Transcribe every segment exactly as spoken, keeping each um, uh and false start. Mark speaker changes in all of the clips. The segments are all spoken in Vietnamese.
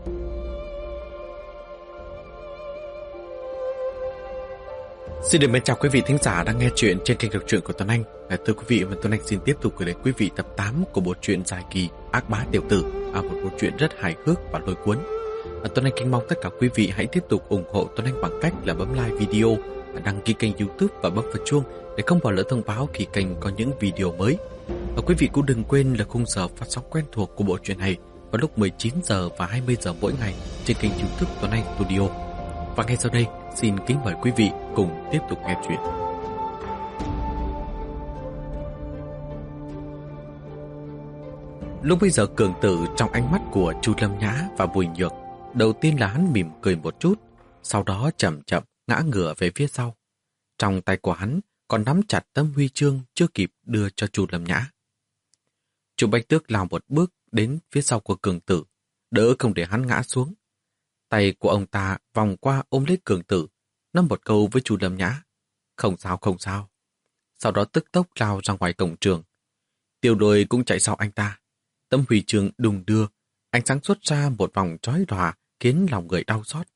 Speaker 1: Xin được mến chào quý vị thính giả đang nghe chuyện trên kênh đọc truyện của Tuấn Anh. À, thưa quý vị, và Tuấn Anh xin tiếp tục gửi đến quý vị tập tám của bộ truyện dài kỳ Ác Bá Tiểu Tử, à, một bộ truyện rất hài hước và lôi cuốn. À, Tuấn Anh kính mong tất cả quý vị hãy tiếp tục ủng hộ Tuấn Anh bằng cách là bấm like video, đăng ký kênh YouTube và bấm vào chuông để không bỏ lỡ thông báo khi kênh có những video mới. Và quý vị cũng đừng quên là khung giờ phát sóng quen thuộc của bộ truyện này vào lúc mười chín giờ và hai mươi giờ mỗi ngày trên kênh YouTube Tuấn Anh Studio. Và ngay sau đây, xin kính mời quý vị cùng tiếp tục nghe chuyện. Lúc bây giờ Cường Tử trong ánh mắt của Chu Lâm Nhã và Bùi Nhược, đầu tiên là hắn mỉm cười một chút, sau đó chậm chậm ngã ngửa về phía sau. Trong tay của hắn còn nắm chặt tấm huy chương chưa kịp đưa cho Chu Lâm Nhã. Chu Bạch Tước lao một bước đến phía sau của Cường Tử, đỡ không để hắn ngã xuống. Tay của ông ta vòng qua ôm lấy Cường Tử, nói một câu với Chu Lâm Nhã: "Không sao, không sao." Sau đó tức tốc lao ra ngoài cổng trường. Tiêu Lôi cũng chạy sau anh ta. Tấm huy chương đùng đưa, ánh sáng xuất ra một vòng chói lòa khiến lòng người đau xót.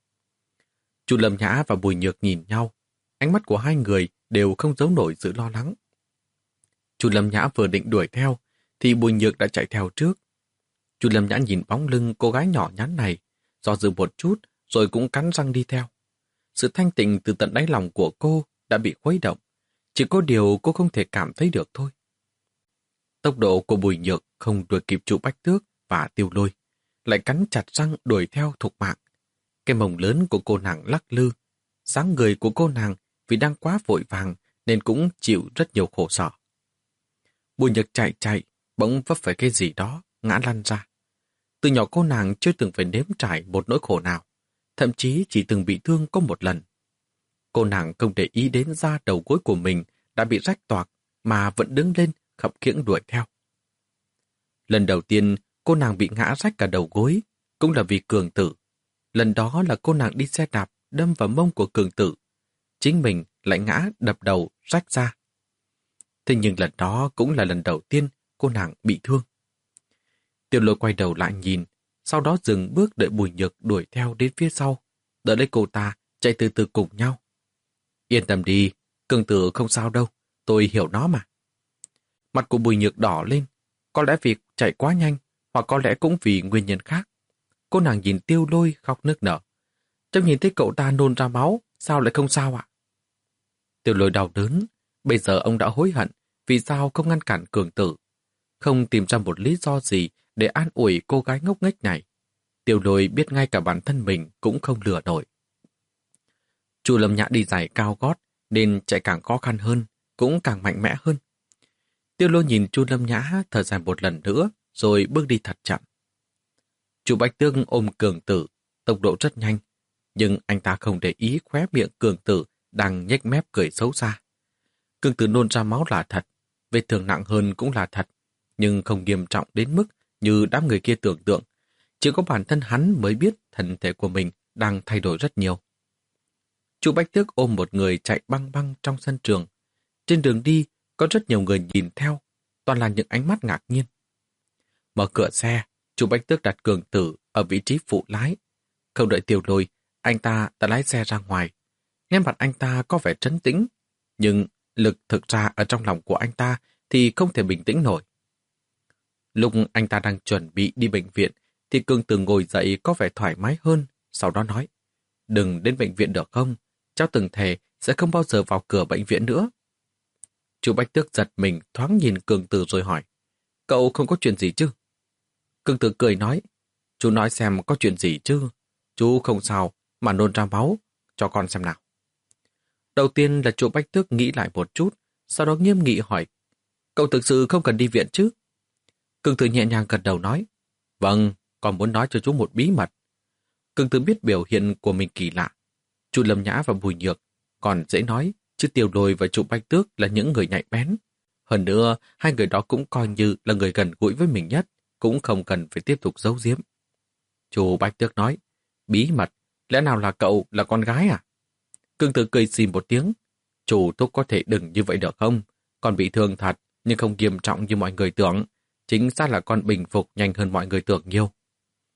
Speaker 1: Chu Lâm Nhã và Bùi Nhược nhìn nhau, ánh mắt của hai người đều không giấu nổi sự lo lắng. Chu Lâm Nhã vừa định đuổi theo, thì Bùi Nhược đã chạy theo trước. Chu Lâm Nhã nhìn bóng lưng cô gái nhỏ nhắn này, do dự một chút rồi cũng cắn răng đi theo. Sự thanh tịnh từ tận đáy lòng của cô đã bị khuấy động, chỉ có điều cô không thể cảm thấy được thôi. Tốc độ của Bùi Nhược không đuổi kịp Chu Bạch Tước và Tiêu Lôi, lại cắn chặt răng đuổi theo thục mạng. Cái mông lớn của cô nàng lắc lư, dáng người của cô nàng vì đang quá vội vàng nên cũng chịu rất nhiều khổ sở. Bùi Nhược chạy chạy, bỗng vấp phải cái gì đó, ngã lăn ra. Từ nhỏ cô nàng chưa từng phải nếm trải một nỗi khổ nào, thậm chí chỉ từng bị thương có một lần. Cô nàng không để ý đến da đầu gối của mình đã bị rách toạc mà vẫn đứng lên khập khiễng đuổi theo. Lần đầu tiên cô nàng bị ngã rách cả đầu gối cũng là vì Cường Tử. Lần đó là cô nàng đi xe đạp đâm vào mông của Cường Tử. Chính mình lại ngã đập đầu rách ra. Thế nhưng lần đó cũng là lần đầu tiên cô nàng bị thương. Tiêu Lôi quay đầu lại nhìn, sau đó dừng bước đợi Bùi Nhược đuổi theo đến phía sau, đợi lấy cô ta chạy từ từ cùng nhau. "Yên tâm đi, Cường Tử không sao đâu, tôi hiểu nó mà." Mặt của Bùi Nhược đỏ lên, có lẽ vì chạy quá nhanh, hoặc có lẽ cũng vì nguyên nhân khác. Cô nàng nhìn Tiêu Lôi khóc nức nở. "Cháu nhìn thấy cậu ta nôn ra máu, sao lại không sao ạ?" Tiêu Lôi đau đớn, bây giờ ông đã hối hận vì sao không ngăn cản Cường Tử, không tìm ra một lý do gì để an ủi cô gái ngốc nghếch này. Tiêu Lôi biết ngay cả bản thân mình cũng không lừa nổi. Chu Lâm Nhã đi giày cao gót nên chạy càng khó khăn hơn, cũng càng mạnh mẽ hơn. Tiêu Lôi nhìn Chu Lâm Nhã thở dài một lần nữa rồi bước đi thật chậm. Chu Bạch Tước ôm Cường Tử, tốc độ rất nhanh, nhưng anh ta không để ý khóe miệng Cường Tử đang nhếch mép cười xấu xa. Cường Tử nôn ra máu là thật, vết thương nặng hơn cũng là thật, nhưng không nghiêm trọng đến mức như đám người kia tưởng tượng. Chỉ có bản thân hắn mới biết thân thể của mình đang thay đổi rất nhiều. Chu Bạch Tước ôm một người chạy băng băng trong sân trường. Trên đường đi, có rất nhiều người nhìn theo, toàn là những ánh mắt ngạc nhiên. Mở cửa xe, Chu Bạch Tước đặt Cường Tử ở vị trí phụ lái. Không đợi Tiêu Lôi, anh ta đã lái xe ra ngoài. Nét mặt anh ta có vẻ trấn tĩnh, nhưng lực thực ra ở trong lòng của anh ta thì không thể bình tĩnh nổi. Lúc anh ta đang chuẩn bị đi bệnh viện, thì Cường Tử ngồi dậy có vẻ thoải mái hơn, sau đó nói: "Đừng đến bệnh viện được không? Cháu từng thề sẽ không bao giờ vào cửa bệnh viện nữa." Chu Bạch Tước giật mình thoáng nhìn Cường Tử rồi hỏi: "Cậu không có chuyện gì chứ?" Cường Tử cười nói: "Chú nói xem có chuyện gì chứ? Chú không sao mà nôn ra máu, cho con xem nào." Đầu tiên là Chu Bạch Tước nghĩ lại một chút, sau đó nghiêm nghị hỏi: "Cậu thực sự không cần đi viện chứ?" Cường Tử nhẹ nhàng gật đầu nói: "Vâng, con muốn nói cho chú một bí mật." Cường Tử biết biểu hiện của mình kỳ lạ. Chu Lâm Nhã và Bùi Nhược còn dễ nói, chứ Tiêu Lôi và Chu Bạch Tước là những người nhạy bén. Hơn nữa, hai người đó cũng coi như là người gần gũi với mình nhất, cũng không cần phải tiếp tục giấu giếm. Chu Bạch Tước nói: "Bí mật, lẽ nào là cậu là con gái à?" Cường Tử cười xì một tiếng: "Chủ thúc có thể đừng như vậy được không? Con bị thương thật, nhưng không nghiêm trọng như mọi người tưởng. Chính xác là con bình phục nhanh hơn mọi người tưởng nhiều."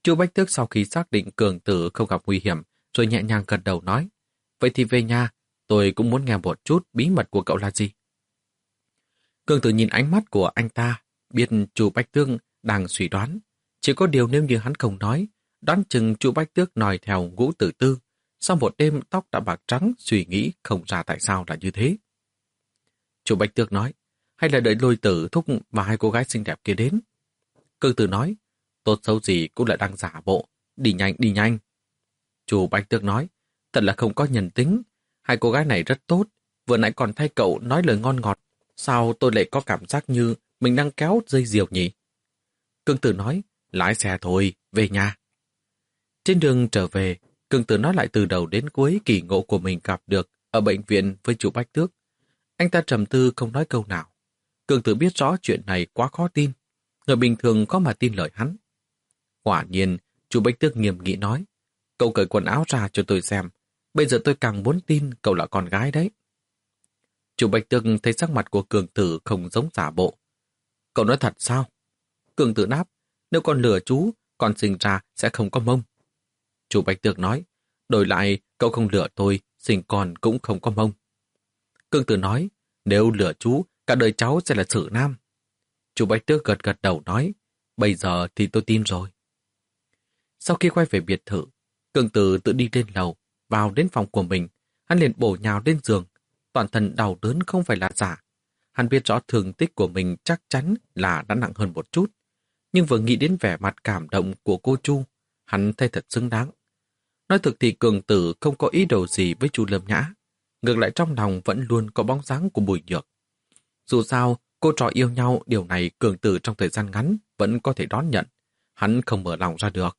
Speaker 1: Chu Bách Tước sau khi xác định Cường Tử không gặp nguy hiểm, rồi nhẹ nhàng gật đầu nói, vậy thì về nhà, tôi cũng muốn nghe một chút bí mật của cậu là gì. Cường Tử nhìn ánh mắt của anh ta, biết Chu Bách Tước đang suy đoán. Chỉ có điều nếu như hắn không nói, đoán chừng Chu Bách Tước nói theo Ngũ Tử Tư. Sau một đêm tóc đã bạc trắng, suy nghĩ không ra tại sao là như thế. Chu Bách Tước nói, hay là đợi Lôi Tử thúc và hai cô gái xinh đẹp kia đến. Cường Tử nói, tốt xấu gì cũng lại đang giả bộ, đi nhanh đi nhanh. Chu Bách Tước nói, thật là không có nhân tính, hai cô gái này rất tốt, vừa nãy còn thay cậu nói lời ngon ngọt, sao tôi lại có cảm giác như mình đang kéo dây diều nhỉ? Cường Tử nói, lái xe thôi, về nhà. Trên đường trở về, Cường Tử nói lại từ đầu đến cuối kỳ ngộ của mình gặp được ở bệnh viện với Chu Bách Tước. Anh ta trầm tư không nói câu nào. Cường Tử biết rõ chuyện này quá khó tin. Người bình thường có mà tin lời hắn. Quả nhiên, Chu Bách Tước nghiêm nghị nói, cậu cởi quần áo ra cho tôi xem. Bây giờ tôi càng muốn tin cậu là con gái đấy. Chu Bách Tước thấy sắc mặt của Cường Tử không giống giả bộ. Cậu nói thật sao? Cường Tử đáp, nếu con lừa chú, con sinh ra sẽ không có mông. Chu Bách Tước nói, đổi lại cậu không lừa tôi, sinh con cũng không có mông. Cường Tử nói, nếu lừa chú, cả đời cháu sẽ là Sử Nam. Chu Bách Tước gật gật đầu nói, bây giờ thì tôi tin rồi. Sau khi quay về biệt thự, Cường Tử tự đi lên lầu, vào đến phòng của mình, hắn liền bổ nhào lên giường, toàn thân đau đớn không phải là giả. Hắn biết rõ thương tích của mình chắc chắn là đã nặng hơn một chút, nhưng vừa nghĩ đến vẻ mặt cảm động của cô Chu, hắn thấy thật xứng đáng. Nói thực thì Cường Tử không có ý đồ gì với Chu Lâm Nhã, ngược lại trong lòng vẫn luôn có bóng dáng của Bùi Nhược. Dù sao, cô trò yêu nhau, điều này Cường Tử trong thời gian ngắn vẫn có thể đón nhận, hắn không mở lòng ra được.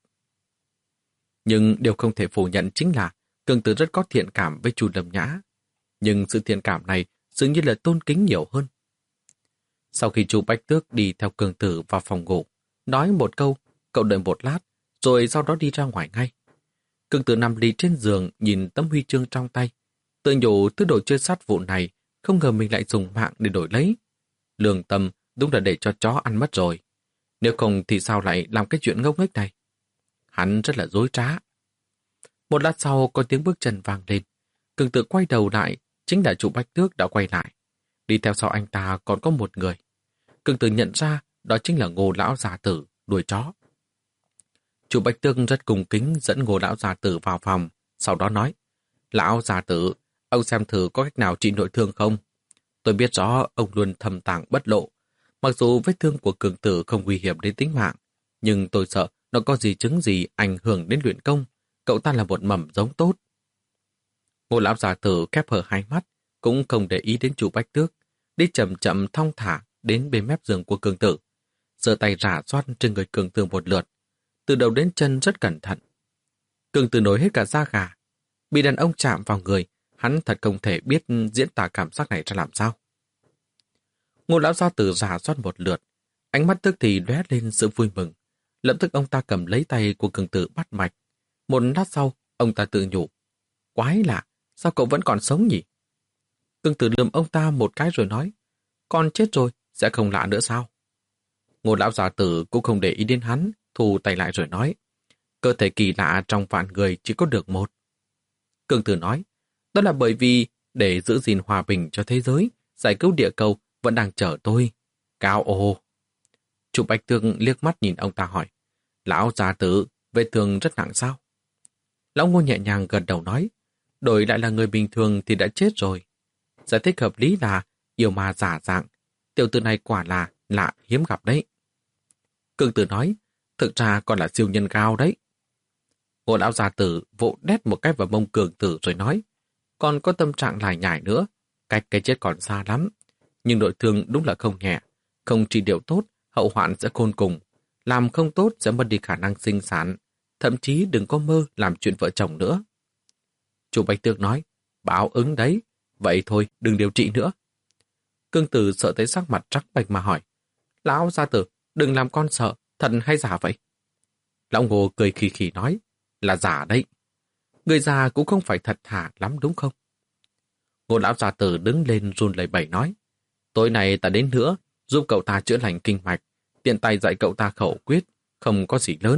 Speaker 1: Nhưng điều không thể phủ nhận chính là Cường Tử rất có thiện cảm với Chu Lâm Nhã, nhưng sự thiện cảm này dường như là tôn kính nhiều hơn. Sau khi Chu Bách Tước đi theo Cường Tử vào phòng ngủ, nói một câu, cậu đợi một lát, rồi sau đó đi ra ngoài ngay. Cường Tử nằm lì trên giường nhìn tấm huy chương trong tay, tự nhủ thứ đồ chơi sát vụ này, không ngờ mình lại dùng mạng để đổi lấy. Lương tâm đúng là để cho chó ăn mất rồi. Nếu không thì sao lại làm cái chuyện ngốc nghếch này? Hắn rất là dối trá. Một lát sau có tiếng bước chân vang lên. Cường Tử quay đầu lại, chính là Chu Bách Tước đã quay lại. Đi theo sau anh ta còn có một người. Cường Tử nhận ra đó chính là Ngô lão già tử đuổi chó. Chu Bách Tước rất cung kính dẫn Ngô lão già tử vào phòng, sau đó nói, lão già tử, ông xem thử có cách nào trị nội thương không? Tôi biết rõ ông luôn thầm tàng bất lộ. Mặc dù vết thương của Cường Tử không nguy hiểm đến tính mạng, nhưng tôi sợ nó có gì chứng gì ảnh hưởng đến luyện công. Cậu ta là một mầm giống tốt. Ngô lão già tử khép hờ hai mắt, cũng không để ý đến Chu Bách Tước, đi chậm chậm thong thả đến bên mép giường của Cường Tử, giơ tay rả soát trên người Cường Tử một lượt, từ đầu đến chân rất cẩn thận. Cường Tử nổi hết cả da gà, bị đàn ông chạm vào người, hắn thật không thể biết diễn tả cảm giác này ra làm sao. Ngô lão gia tử rả soát một lượt, ánh mắt tức thì lóe lên sự vui mừng. Lập tức ông ta cầm lấy tay của Cường Tử bắt mạch. Một lát sau, ông ta tự nhủ, quái lạ, sao cậu vẫn còn sống nhỉ? Cường Tử lườm ông ta một cái rồi nói, con chết rồi, sẽ không lạ nữa sao? Ngô lão gia tử cũng không để ý đến hắn, thu tay lại rồi nói, cơ thể kỳ lạ trong vạn người chỉ có được một. Cường Tử nói, đó là bởi vì để giữ gìn hòa bình cho thế giới, giải cứu địa cầu vẫn đang chờ tôi. Cao ồ. Chu Bách Tước liếc mắt nhìn ông ta hỏi, lão gia tử, vết thương rất nặng sao? Lão Ngô nhẹ nhàng gật đầu nói, đổi lại là người bình thường thì đã chết rồi. Giải thích hợp lý là yêu ma giả dạng, tiểu tử này quả là lạ hiếm gặp đấy. Cường Tử nói, thực ra còn là siêu nhân cao đấy. Ngô lão gia tử vỗ đét một cái vào mông Cường Tử rồi nói, còn có tâm trạng lải nhải nữa, cách cái chết còn xa lắm, nhưng nội thương đúng là không nhẹ, không trị liệu tốt, hậu hoạn sẽ khôn cùng, làm không tốt sẽ mất đi khả năng sinh sản, thậm chí đừng có mơ làm chuyện vợ chồng nữa. Chu Bách Tước nói, báo ứng đấy, vậy thôi đừng điều trị nữa. Cường Tử sợ tới sắc mặt trắng bệch mà hỏi, lão gia tử, đừng làm con sợ, thật hay giả vậy? Lão Ngô cười khì khì nói, là giả đấy. Người già cũng không phải thật thà lắm đúng không? Ngô lão gia tử đứng lên run lẩy bẩy nói, tối nay ta đến nữa, giúp cậu ta chữa lành kinh mạch, tiện tay dạy cậu ta khẩu quyết, không có gì lớn,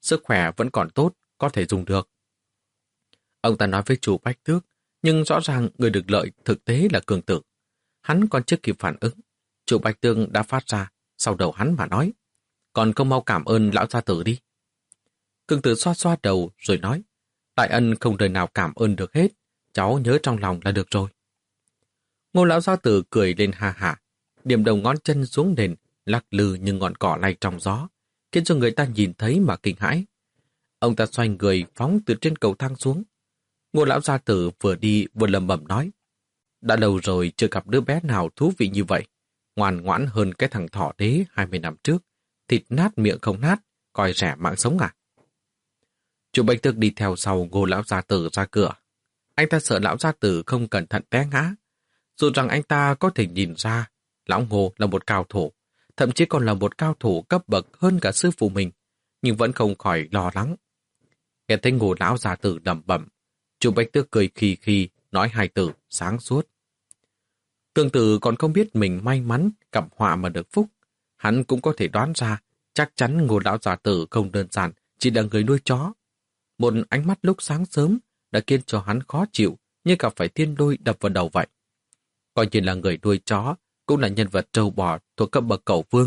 Speaker 1: sức khỏe vẫn còn tốt, có thể dùng được. Ông ta nói với chủ Bách Tước, nhưng rõ ràng người được lợi thực tế là Cường Tử. Hắn còn chưa kịp phản ứng, chủ Bách Tước đã phát ra, sau đầu hắn mà nói, còn không mau cảm ơn lão gia tử đi. Cường Tử xoa xoa đầu rồi nói, đại ân không đời nào cảm ơn được hết, cháu nhớ trong lòng là được rồi. Ngô lão gia tử cười lên ha hả, điểm đầu ngón chân xuống nền, lắc lư như ngọn cỏ lay trong gió, khiến cho người ta nhìn thấy mà kinh hãi. Ông ta xoay người phóng từ trên cầu thang xuống. Ngô lão gia tử vừa đi vừa lẩm bẩm nói, đã lâu rồi chưa gặp đứa bé nào thú vị như vậy, ngoan ngoãn hơn cái thằng thỏ đế hai mươi năm trước, thịt nát miệng không nát, coi rẻ mạng sống à. Chủ Bách Tước đi theo sau Ngô lão gia tử ra cửa. Anh ta sợ lão gia tử không cẩn thận té ngã. Dù rằng anh ta có thể nhìn ra, lão Ngô là một cao thủ, thậm chí còn là một cao thủ cấp bậc hơn cả sư phụ mình, nhưng vẫn không khỏi lo lắng. Nghe thấy Ngô lão gia tử lẩm bẩm, chủ Bách Tước cười khì khì, nói hai từ sáng suốt. Tương tự còn không biết mình may mắn gặp họa mà được phúc, hắn cũng có thể đoán ra chắc chắn Ngô lão gia tử không đơn giản chỉ là người nuôi chó. Một ánh mắt lúc sáng sớm đã khiến cho hắn khó chịu như gặp phải thiên lôi đập vào đầu vậy. Coi như là người nuôi chó, cũng là nhân vật trâu bò thuộc cấp bậc cẩu vương.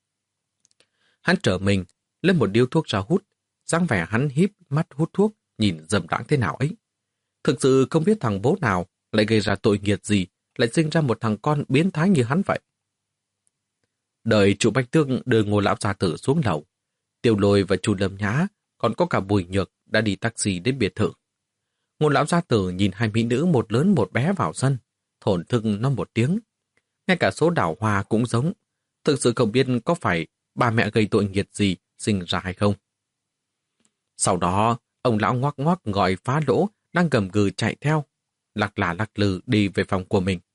Speaker 1: Hắn trở mình, lấy một điếu thuốc ra hút, dáng vẻ hắn híp mắt hút thuốc, nhìn dầm đãng thế nào ấy. Thực sự không biết thằng bố nào lại gây ra tội nghiệt gì, lại sinh ra một thằng con biến thái như hắn vậy. Đợi chủ Bách Tước đưa Ngô lão gia tử xuống lầu, Tiêu Lôi và chủ Lâm Nhã, còn có cả Bùi Nhược đã đi taxi đến biệt thự. Ngô lão gia tử nhìn hai mỹ nữ một lớn một bé vào sân, thổn thức nó một tiếng. Ngay cả số đảo hoa cũng giống, thực sự không biết có phải bà mẹ gây tội nghiệt gì sinh ra hay không. Sau đó, ông lão ngoắc ngoắc gọi Phá Lỗ đang gầm gừ chạy theo, lắc là lắc lư đi về phòng của mình.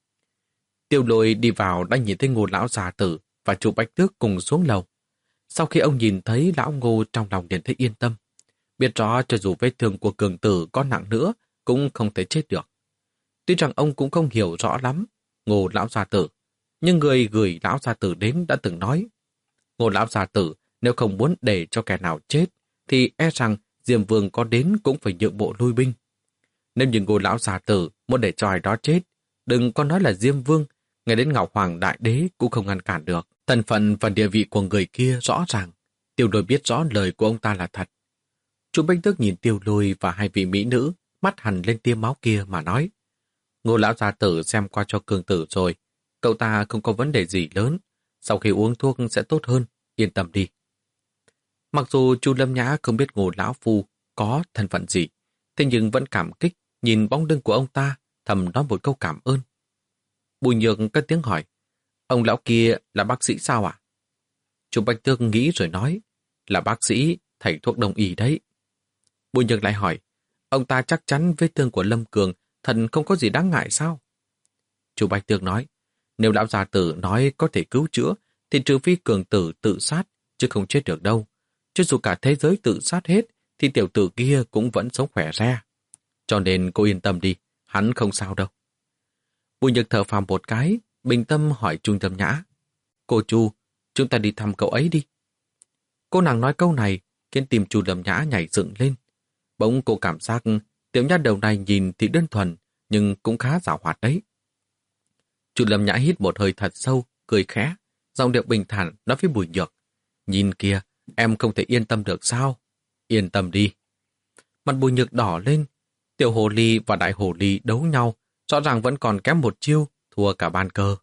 Speaker 1: Tiêu Lôi đi vào đã nhìn thấy Ngô lão gia tử và chủ Bách Tước cùng xuống lầu. Sau khi ông nhìn thấy lão Ngô trong lòng liền thấy yên tâm, biết rõ cho dù vết thương của Cường Tử có nặng nữa cũng không thể chết được. Tuy rằng ông cũng không hiểu rõ lắm Ngô lão gia tử, nhưng người gửi lão gia tử đến đã từng nói, Ngô lão gia tử nếu không muốn để cho kẻ nào chết, thì e rằng Diêm Vương có đến cũng phải nhượng bộ lui binh. Nếu như Ngô lão gia tử muốn để cho ai đó chết, đừng có nói là Diêm Vương, ngay đến Ngọc Hoàng Đại Đế cũng không ngăn cản được. Thân phận và địa vị của người kia rõ ràng, Tiêu Lôi biết rõ lời của ông ta là thật. Chủ Bách Tước nhìn Tiêu Lôi và hai vị mỹ nữ, mắt hằn lên tia máu kia mà nói, Ngô lão gia tử xem qua cho Cường Tử rồi, cậu ta không có vấn đề gì lớn, sau khi uống thuốc sẽ tốt hơn, yên tâm đi. Mặc dù chu Lâm Nhã không biết Ngô lão phu có thân phận gì, thế nhưng vẫn cảm kích nhìn bóng lưng của ông ta, thầm nói một câu cảm ơn. Bùi Nhược cất tiếng hỏi, ông lão kia là bác sĩ sao ạ? À? Chu Bách Tước nghĩ rồi nói, là bác sĩ, thầy thuốc đông y đấy. Bùi Nhược lại hỏi, ông ta chắc chắn vết thương của Lâm Cường thần không có gì đáng ngại sao? Chu Bách Tước nói, nếu lão gia tử nói có thể cứu chữa, thì trừ phi Cường Tử tự sát, chứ không chết được đâu. Chứ dù cả thế giới tự sát hết, thì tiểu tử kia cũng vẫn sống khỏe re. Cho nên cô yên tâm đi, hắn không sao đâu. Bùi Nhược thở phào một cái, bình tâm hỏi Chu Lâm Nhã, cô Chu, chúng ta đi thăm cậu ấy đi. Cô nàng nói câu này, khiến tim Chu Lâm Nhã nhảy dựng lên. Bỗng cô cảm giác tiểu nha đầu này nhìn thì đơn thuần, nhưng cũng khá giàu hoạt đấy. Chu Lâm Nhã hít một hơi thật sâu, cười khẽ, giọng điệu bình thản nói với Bùi Nhược, nhìn kìa, em không thể yên tâm được sao? Yên tâm đi. Mặt Bùi Nhược đỏ lên, tiểu hồ ly và đại hồ ly đấu nhau, rõ ràng vẫn còn kém một chiêu, thua cả ban cờ.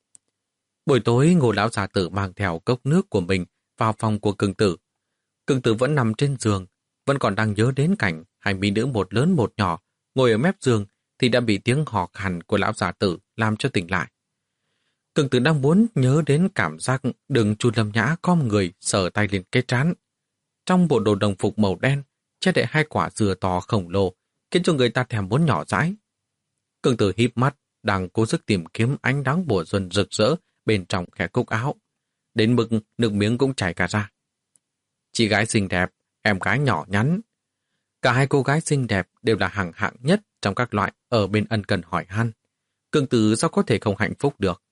Speaker 1: Buổi tối, Ngô lão gia tử mang theo cốc nước của mình vào phòng của Cường Tử. Cường Tử vẫn nằm trên giường, vẫn còn đang nhớ đến cảnh hai mỹ nữ một lớn một nhỏ ngồi ở mép giường thì đã bị tiếng hò khàn của lão gia tử làm cho tỉnh lại. Cường Tử đang muốn nhớ đến cảm giác đường Chu Lâm Nhã khom người sờ tay lên cái trán. Trong bộ đồ đồng phục màu đen, che đậy hai quả dừa to khổng lồ, khiến cho người ta thèm muốn nhỏ dãi. Cường Tử híp mắt, đang cố sức tìm kiếm ánh nắng mùa xuân rực rỡ bên trong khe cúc áo. Đến mức nước miếng cũng chảy cả ra. Chị gái xinh đẹp, em gái nhỏ nhắn. Cả hai cô gái xinh đẹp đều là hàng hạng nhất trong các loại ở bên ân cần hỏi han. Cường Tử sao có thể không hạnh phúc được.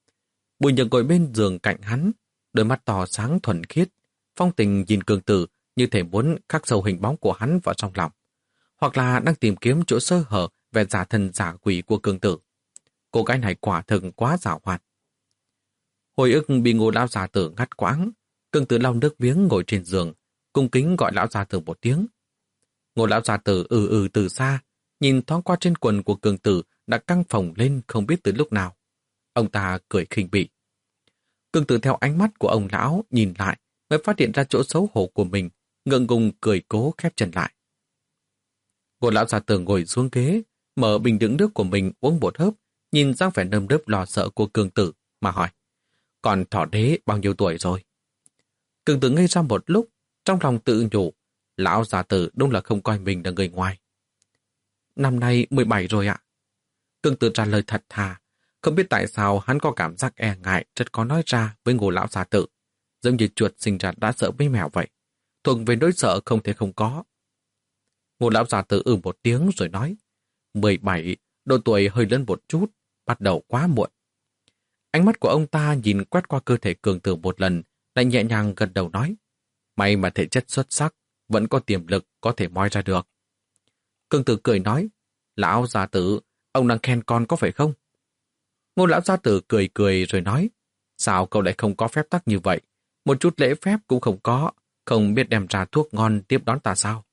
Speaker 1: Bùi Nhược ngồi bên giường cạnh hắn, đôi mắt to sáng thuần khiết, phong tình nhìn Cường Tử như thể muốn khắc sâu hình bóng của hắn vào trong lòng, hoặc là đang tìm kiếm chỗ sơ hở về giả thần giả quỷ của Cương Tử. Cô gái này quả thực quá giàu hoạt. Hồi ức bị Ngô lão gia tử ngắt quãng, Cương Tử lau nước miếng ngồi trên giường, cung kính gọi lão gia tử một tiếng. Ngô lão gia tử ừ ừ từ xa, nhìn thoáng qua trên quần của Cương Tử đã căng phồng lên không biết từ lúc nào. Ông ta cười khinh bỉ. Cương Tử theo ánh mắt của ông lão nhìn lại mới phát hiện ra chỗ xấu hổ của mình, ngượng ngùng cười cố khép chân lại. Ngô lão gia tử ngồi xuống ghế, mở bình đựng nước của mình uống một hớp, nhìn dáng vẻ nơm nớp lo sợ của Cương Tử mà hỏi: "Còn thỏ đế bao nhiêu tuổi rồi?" Cương Tử ngây ra một lúc, trong lòng tự nhủ, lão gia tử đúng là không coi mình là người ngoài. "Năm nay mười bảy rồi ạ." Cương Tử trả lời thật thà, không biết tại sao hắn có cảm giác e ngại rất khó nói ra với Ngô lão gia tử, giống như chuột sinh ra đã sợ với mèo vậy, thuộc về nỗi sợ không thể không có. Ngô lão gia tử ừ một tiếng rồi nói: mười bảy, độ tuổi hơi lớn một chút, bắt đầu quá muộn. Ánh mắt của ông ta nhìn quét qua cơ thể Cương Tử một lần, lại nhẹ nhàng gật đầu nói: "May mà thể chất xuất sắc, vẫn có tiềm lực có thể moi ra được." Cương Tử cười nói: "Lão gia tử, ông đang khen con có phải không?" Ngô lão gia tử cười cười rồi nói: "Sao cậu lại không có phép tắc như vậy? Một chút lễ phép cũng không có, không biết đem ra thuốc ngon tiếp đón ta sao?"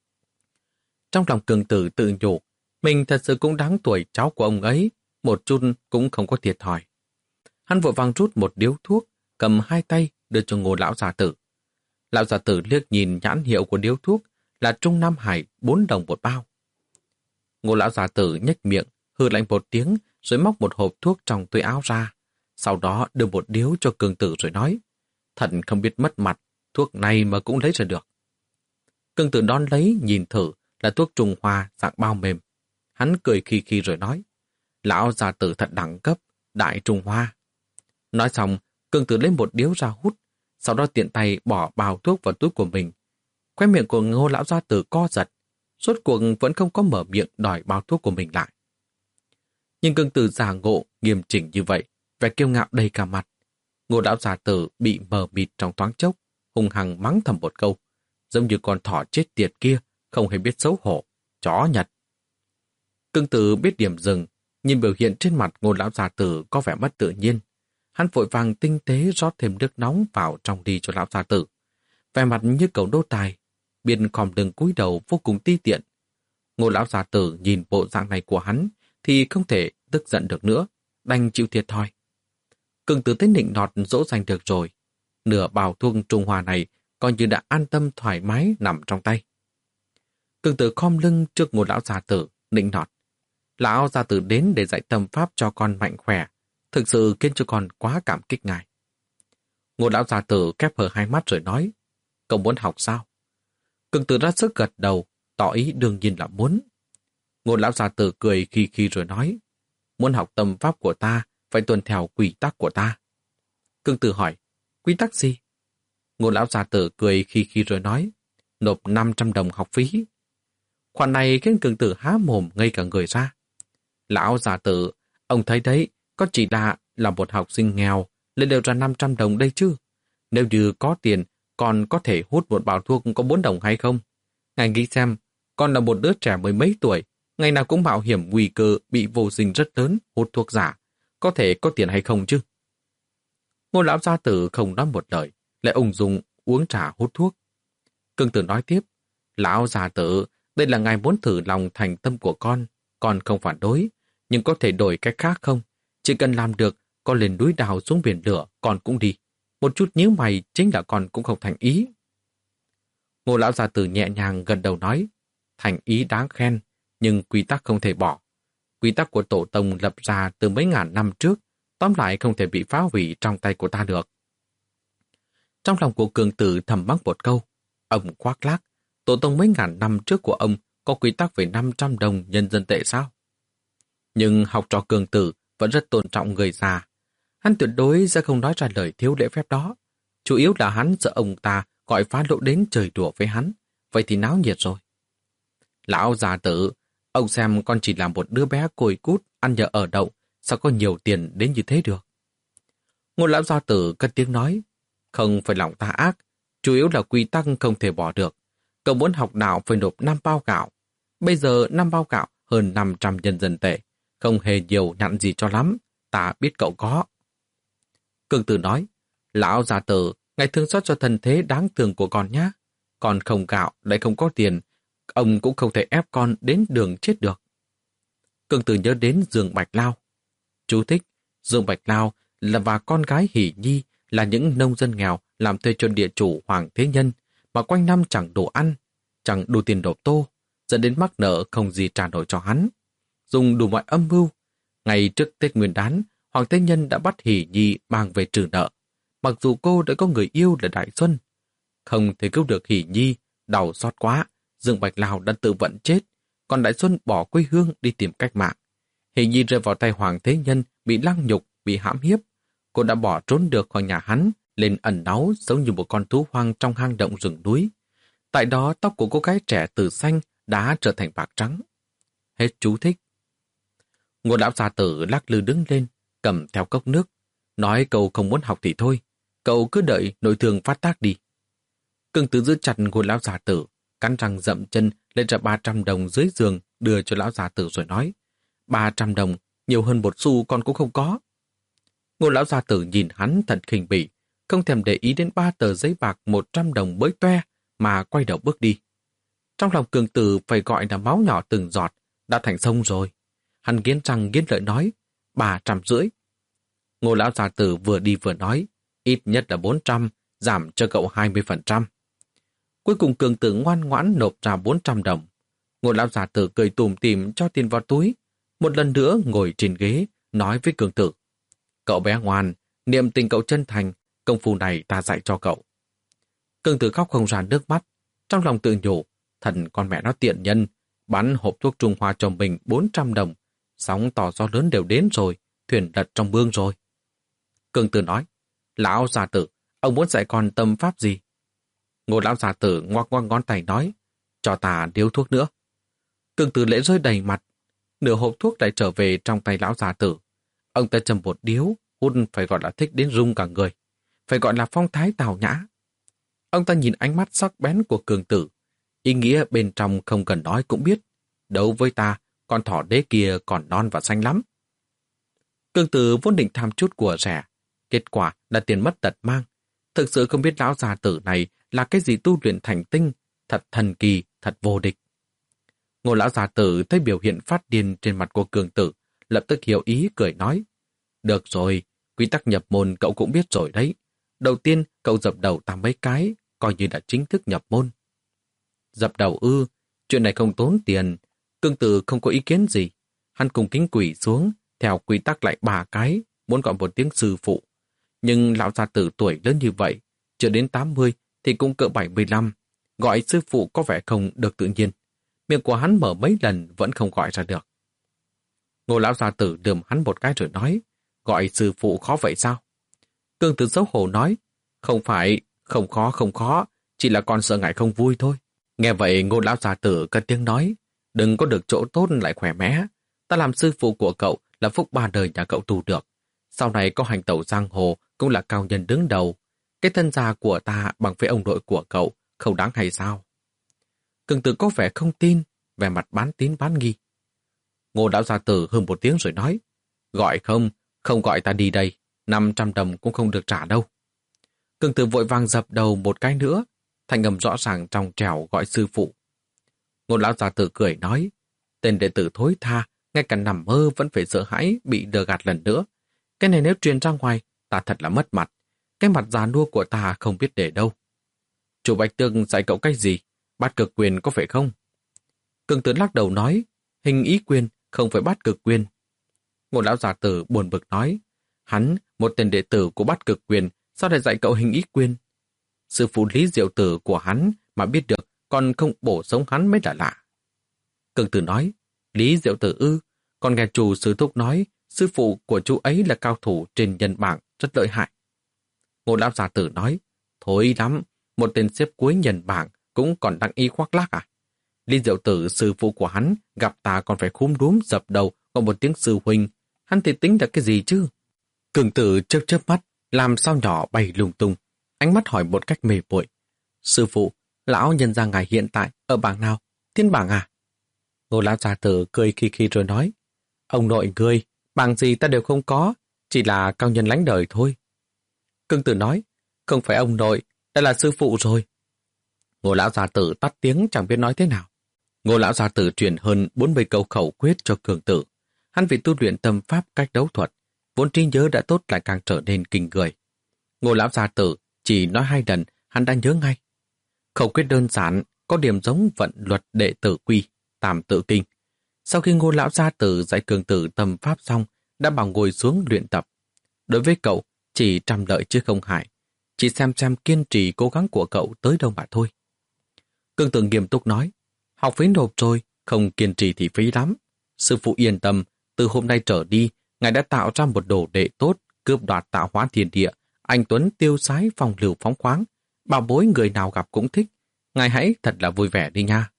Speaker 1: Trong lòng Cương Tử tự nhủ, mình thật sự cũng đáng tuổi cháu của ông ấy, một chút cũng không có thiệt thòi. Hắn vội vàng rút một điếu thuốc, cầm hai tay đưa cho Ngô lão gia tử. Lão gia tử liếc nhìn nhãn hiệu của điếu thuốc là Trung Nam Hải bốn đồng một bao. Ngô lão gia tử nhếch miệng, hừ lạnh một tiếng rồi móc một hộp thuốc trong túi áo ra. Sau đó đưa một điếu cho Cương Tử rồi nói: "Thật không biết mất mặt, thuốc này mà cũng lấy ra được." Cương Tử đón lấy nhìn thử là thuốc Trung Hoa dạng bao mềm. Hắn cười khi khi rồi nói: "Lão gia tử thật đẳng cấp, đại Trung Hoa." Nói xong, Cương Tử lấy một điếu ra hút, sau đó tiện tay bỏ bao thuốc vào túi của mình. Khóe miệng của Ngô lão gia tử co giật, rốt cuộc vẫn không có mở miệng đòi bao thuốc của mình lại. Nhưng Cương Tử giả ngộ, nghiêm chỉnh như vậy, vẻ kiêu ngạo đầy cả mặt. Ngô lão gia tử bị mờ mịt trong thoáng chốc, hung hăng mắng thầm một câu, giống như con thỏ chết tiệt kia, không hề biết xấu hổ, chó Nhật. Cương Tử biết điểm dừng, nhìn biểu hiện trên mặt Ngô lão gia tử có vẻ mất tự nhiên. Hắn vội vàng tinh tế rót thêm nước nóng vào trong ly cho lão gia tử. Vẻ mặt như cậu đô tài, biên khom lưng cúi đầu vô cùng ti tiện. Ngô lão gia tử nhìn bộ dạng này của hắn thì không thể tức giận được nữa, đành chịu thiệt thòi. Cương Tử thấy nịnh nọt dỗ dành được rồi, nửa bao thuốc Trung Hoa này coi như đã an tâm thoải mái nằm trong tay. Cương Tử khom lưng trước Ngô lão gia tử, nịnh nọt: "Lão gia tử đến để dạy tâm pháp cho con mạnh khỏe, thực sự khiến cho con quá cảm kích ngài." Ngô lão gia tử khép hờ hai mắt rồi nói: "Cậu muốn học sao?" Cương Tử ra sức gật đầu, tỏ ý đương nhiên là muốn. Ngô lão gia tử cười khi khi rồi nói: "Muốn học tâm pháp của ta, phải tuân theo quy tắc của ta." Cương Tử hỏi: "Quy tắc gì?" Ngô lão gia tử cười khi khi rồi nói: "Nộp năm trăm đồng học phí." Khoản này khiến Cương Tử há mồm ngây cả người ra. "Lão gia tử, ông thấy đấy, có chỉ là là một học sinh nghèo, lên đều ra năm trăm đồng đây chứ. Nếu như có tiền, còn có thể hút một bao thuốc có bốn đồng hay không? Ngài nghĩ xem, con là một đứa trẻ mười mấy tuổi, ngày nào cũng mạo hiểm nguy cơ bị vô sinh rất lớn, hút thuốc giả. Có thể có tiền hay không chứ?" Ngô lão gia tử không nói một lời, lại ung dung uống trà hút thuốc. Cương Tử nói tiếp: "Lão gia tử, đây là ngài muốn thử lòng thành tâm của con, con không phản đối, nhưng có thể đổi cách khác không? Chỉ cần làm được, con lên núi đào xuống biển lửa, con cũng đi. Một chút nhíu mày chính là con cũng không thành ý." Ngô lão gia tử nhẹ nhàng gần đầu nói: "Thành ý đáng khen, nhưng quy tắc không thể bỏ. Quy tắc của tổ tông lập ra từ mấy ngàn năm trước, tóm lại không thể bị phá hủy trong tay của ta được." Trong lòng của Cương Tử thầm mắng một câu: "Ông khoác lác, tổ tông mấy ngàn năm trước của ông có quy tắc về năm trăm đồng nhân dân tệ sao?" Nhưng học trò Cương Tử vẫn rất tôn trọng người già. Hắn tuyệt đối sẽ không nói ra lời thiếu lễ phép đó. Chủ yếu là hắn sợ ông ta gọi phá lỗ đến trời đùa với hắn. Vậy thì náo nhiệt rồi. "Lão già tử, ông xem con chỉ là một đứa bé côi cút, ăn nhờ ở đậu, sao có nhiều tiền đến như thế được?" Ngô lão gia tử cất tiếng nói: "Không phải lòng ta ác, Chủ yếu là quy tắc không thể bỏ được. Cậu muốn học đạo phải nộp năm bao gạo. Bây giờ năm bao gạo hơn năm trăm nhân dân tệ. Không hề nhiều nhặn gì cho lắm. Ta biết cậu có. Cương Tử nói, lão già tử, ngài thương xót cho thân thế đáng thương của con nhá. Con không gạo, lại không có tiền. Ông cũng không thể ép con đến đường chết được. Cương Tử nhớ đến Dương Bạch Lao. Chú thích, Dương Bạch Lao là và con gái Hỷ Nhi là những nông dân nghèo làm thuê cho địa chủ Hoàng Thế Nhân mà quanh năm chẳng đủ ăn, chẳng đủ tiền nộp tô, dẫn đến mắc nợ không gì trả nổi cho hắn. Dùng đủ mọi âm mưu. Ngày trước Tết Nguyên Đán, Hoàng Thế Nhân đã bắt Hỷ Nhi mang về trừ nợ, mặc dù cô đã có người yêu là Đại Xuân. Không thể cứu được Hỷ Nhi, đau xót quá, Dương Bạch Lao đã tự vận chết, còn Đại Xuân bỏ quê hương đi tìm cách mạng. Hỷ Nhi rơi vào tay Hoàng Thế Nhân, bị lăng nhục, bị hãm hiếp. Cô đã bỏ trốn được khỏi nhà hắn, lên ẩn náu giống như một con thú hoang trong hang động rừng núi. Tại đó tóc của cô gái trẻ từ xanh đã trở thành bạc trắng. Hết chú thích. Ngô lão gia tử lắc lư đứng lên, cầm theo cốc nước, nói cậu không muốn học thì thôi, cậu cứ đợi nội thương phát tác đi. Cương Tử giữ chặt Ngô lão gia tử, cắn răng dậm chân lên ra ba trăm đồng dưới giường đưa cho lão gia tử rồi nói, ba trăm đồng, nhiều hơn một xu con cũng không có. Ngô lão gia tử nhìn hắn thật khinh bỉ, không thèm để ý đến ba tờ giấy bạc một trăm đồng bới toe mà quay đầu bước đi. Trong lòng Cương Tử phải gọi là máu nhỏ từng giọt, đã thành sông rồi. Hắn nghiến răng nghiến lợi nói, ba trăm rưỡi. Ngô lão gia tử vừa đi vừa nói, ít nhất là bốn trăm, giảm cho cậu hai mươi phần trăm. Cuối cùng Cương Tử ngoan ngoãn nộp ra bốn trăm đồng. Ngô lão gia tử cười tủm tỉm cho tiền vào túi, một lần nữa ngồi trên ghế, nói với Cương Tử, cậu bé ngoan, niệm tình cậu chân thành, công phu này ta dạy cho cậu. Cương Tử khóc không ra nước mắt, trong lòng tự nhủ, thần con mẹ nó tiện nhân, bán hộp thuốc Trung Hoa cho mình bốn trăm đồng, sóng to gió lớn đều đến rồi, thuyền lật trong mương rồi. Cương Tử nói, lão gia tử, ông muốn dạy con tâm pháp gì? Ngô lão gia tử ngoắc ngoắc ngón tay nói, cho ta điếu thuốc nữa. Cương Tử lễ rơi đầy mặt, nửa hộp thuốc lại trở về trong tay lão gia tử. Ông ta châm một điếu, hút phải gọi là thích đến rung cả người, phải gọi là phong thái tào nhã. Ông ta nhìn ánh mắt sắc bén của Cương Tử, ý nghĩa bên trong không cần nói cũng biết, đấu với ta, con thỏ đế kia còn non và xanh lắm. Cương Tử vốn định tham chút của rẻ, kết quả là tiền mất tật mang. Thực sự không biết lão già tử này là cái gì tu luyện thành tinh, thật thần kỳ, thật vô địch. Ngô lão già tử thấy biểu hiện phát điên trên mặt của Cương Tử, lập tức hiểu ý cười nói, được rồi, quy tắc nhập môn cậu cũng biết rồi đấy. Đầu tiên cậu dập đầu ta mấy cái, coi như đã chính thức nhập môn. Dập đầu ư, chuyện này không tốn tiền. Cương Tử không có ý kiến gì. Hắn cùng kính quỷ xuống, theo quy tắc lại ba cái, muốn gọi một tiếng sư phụ. Nhưng lão gia tử tuổi lớn như vậy, chưa đến tám mươi thì cũng cỡ bảy mươi lăm, gọi sư phụ có vẻ không được tự nhiên. Miệng của hắn mở mấy lần vẫn không gọi ra được. Ngô lão gia tử lườm hắn một cái rồi nói, gọi sư phụ khó vậy sao? Cương Tử xấu hổ nói, không phải, không khó không khó, chỉ là con sợ ngại không vui thôi. Nghe vậy Ngô lão gia tử cất tiếng nói, đừng có được chỗ tốt lại khỏe mẽ. Ta làm sư phụ của cậu là phúc ba đời nhà cậu tu được. Sau này có hành tẩu giang hồ cũng là cao nhân đứng đầu. Cái thân già của ta bằng với ông nội của cậu không đáng hay sao? Cương Tử có vẻ không tin, vẻ mặt bán tín bán nghi. Ngô lão gia tử hừ một tiếng rồi nói, gọi không, không gọi ta đi đây, năm trăm đồng cũng không được trả đâu. Cương Tử vội vàng dập đầu một cái nữa, thanh âm rõ ràng trong trẻo gọi sư phụ. Ngô lão gia tử cười nói, tên đệ tử thối tha, ngay cả nằm mơ vẫn phải sợ hãi bị lừa gạt lần nữa. Cái này nếu truyền ra ngoài, ta thật là mất mặt. Cái mặt già nua của ta không biết để đâu. Chủ Bạch Tương dạy cậu cách gì? Bát cực quyền có phải không? Cương Tử lắc đầu nói, hình ý quyền không phải bát cực quyền. Ngô lão gia tử buồn bực nói, hắn, một tên đệ tử của bát cực quyền, sao lại dạy cậu hình ý quyền? Sư phụ Lý Diệu Tử của hắn mà biết được, còn không bổ sống hắn mới là lạ. Cương Tử nói, Lý Diệu Tử ư, còn nghe chủ sư thúc nói, sư phụ của chú ấy là cao thủ trên nhân bảng, rất lợi hại. Ngô lão gia tử nói, thối lắm, một tên xếp cuối nhân bảng cũng còn đăng y khoác lác à? Lý Diệu Tử sư phụ của hắn gặp ta còn phải khúm đúm dập đầu gọi một tiếng sư huynh, hắn thì tính là cái gì chứ? Cương Tử chớp chớp mắt, làm sao nhỏ bay lung tung, ánh mắt hỏi một cách mê muội, Sư phụ, lão nhân gia ngài hiện tại ở bảng nào? Thiên bảng à? Ngô lão gia tử cười khi khi rồi nói, ông nội ngươi, bảng gì ta đều không có, chỉ là cao nhân lánh đời thôi. Cương Tử nói, không phải ông nội, đây là sư phụ rồi. Ngô lão gia tử tắt tiếng chẳng biết nói thế nào. Ngô lão gia tử truyền hơn bốn mươi câu khẩu quyết cho Cương Tử. Hắn vì tu luyện tâm pháp cách đấu thuật, vốn trí nhớ đã tốt lại càng trở nên kinh người. Ngô lão gia tử chỉ nói hai lần, hắn đã nhớ ngay. Khẩu quyết đơn giản, có điểm giống vận luật đệ tử quy, tam tự kinh. Sau khi Ngô lão gia tử dạy Cương Tử tâm pháp xong, đã bảo ngồi xuống luyện tập. Đối với cậu, chỉ trăm lợi chứ không hại. Chỉ xem xem kiên trì cố gắng của cậu tới đâu mà thôi. Cương Tử nghiêm túc nói, học phí nộp rồi, không kiên trì thì phí lắm. Sư phụ yên tâm, từ hôm nay trở đi, ngài đã tạo ra một đồ đệ tốt, cướp đoạt tạo hóa thiên địa, anh tuấn tiêu sái phong lưu phóng khoáng, bảo bối người nào gặp cũng thích. Ngài hãy thật là vui vẻ đi nha.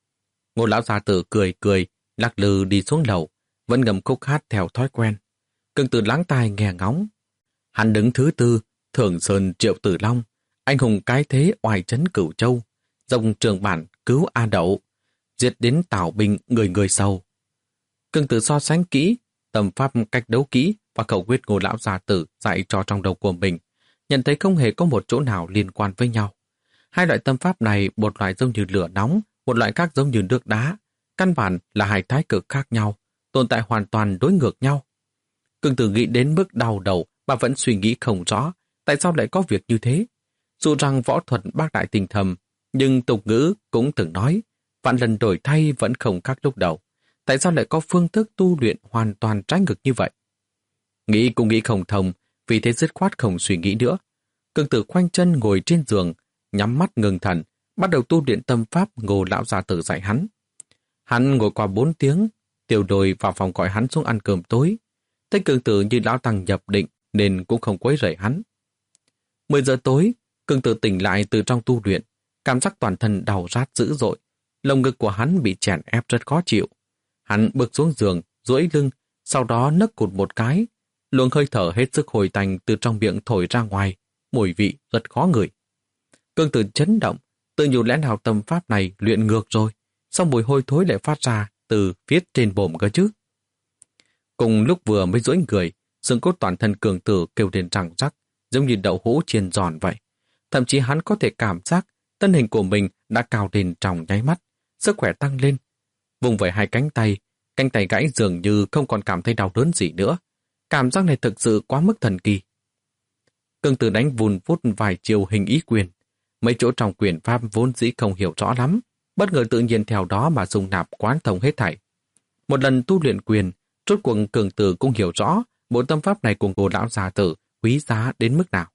Speaker 1: Ngô lão gia tử cười cười, lắc lư đi xuống lầu, vẫn ngầm khúc hát theo thói quen. Cương Tử lắng tai nghe ngóng. Hắn đứng thứ tư, Thường Sơn Triệu Tử Long, anh hùng cái thế oai trấn Cửu Châu, dòng trường bản cứu A Đậu, diệt đến Tào binh người người sâu. Cương Tử so sánh kỹ tâm pháp cách đấu kỹ và khẩu quyết Ngô lão gia tử dạy cho trong đầu của mình, nhận thấy không hề có một chỗ nào liên quan với nhau. Hai loại tâm pháp này, một loại giống như lửa nóng, một loại khác giống như nước đá, căn bản là hai thái cực khác nhau, tồn tại hoàn toàn đối ngược nhau. Cương Tử nghĩ đến mức đau đầu mà vẫn suy nghĩ không rõ tại sao lại có việc như thế. Dù rằng võ thuật bác đại tinh thầm, nhưng tục ngữ cũng từng nói, vạn lần đổi thay vẫn không khác lúc đầu. Tại sao lại có phương thức tu luyện hoàn toàn trái ngược như vậy? Nghĩ cũng nghĩ không thông, vì thế dứt khoát không suy nghĩ nữa. Cương Tử khoanh chân ngồi trên giường, nhắm mắt ngừng thần, bắt đầu tu luyện tâm pháp Ngô lão gia tử dạy hắn. Hắn ngồi qua bốn tiếng, Tiểu Đồi vào phòng gọi hắn xuống ăn cơm tối. Thấy Cương Tử như lão tăng nhập định nên cũng không quấy rầy hắn. Mười giờ tối, Cương Tử tỉnh lại từ trong tu luyện, cảm giác toàn thân đau rát dữ dội, lồng ngực của hắn bị chèn ép rất khó chịu. Hắn bước xuống giường, duỗi lưng, sau đó nấc cụt một cái, luồng hơi thở hết sức hồi tành từ trong miệng thổi ra ngoài, mùi vị rất khó ngửi. Cương Tử chấn động, tự nhủ lẽ nào tâm pháp này luyện ngược rồi, sao mùi hôi thối lại phát ra từ phía trên bồm cơ chứ? Cùng lúc vừa mới duỗi người, xương cốt toàn thân Cương Tử kêu lên răng rắc, giống như đậu hũ chiên giòn vậy. Thậm chí hắn có thể cảm giác thân hình của mình đã cao lên trong nháy mắt, sức khỏe tăng lên. Vùng vẫy hai cánh tay, cánh tay gãy dường như không còn cảm thấy đau đớn gì nữa. Cảm giác này thực sự quá mức thần kỳ. Cương Tử đánh vùn vút vài chiều hình ý quyền. Mấy chỗ trong quyền pháp vốn dĩ không hiểu rõ lắm, bất ngờ tự nhiên theo đó mà dung nạp quán thông hết thảy. Một lần tu luyện quyền, rốt cuộc Cương Tử cũng hiểu rõ bộ tâm pháp này của Ngô lão gia tử quý giá đến mức nào.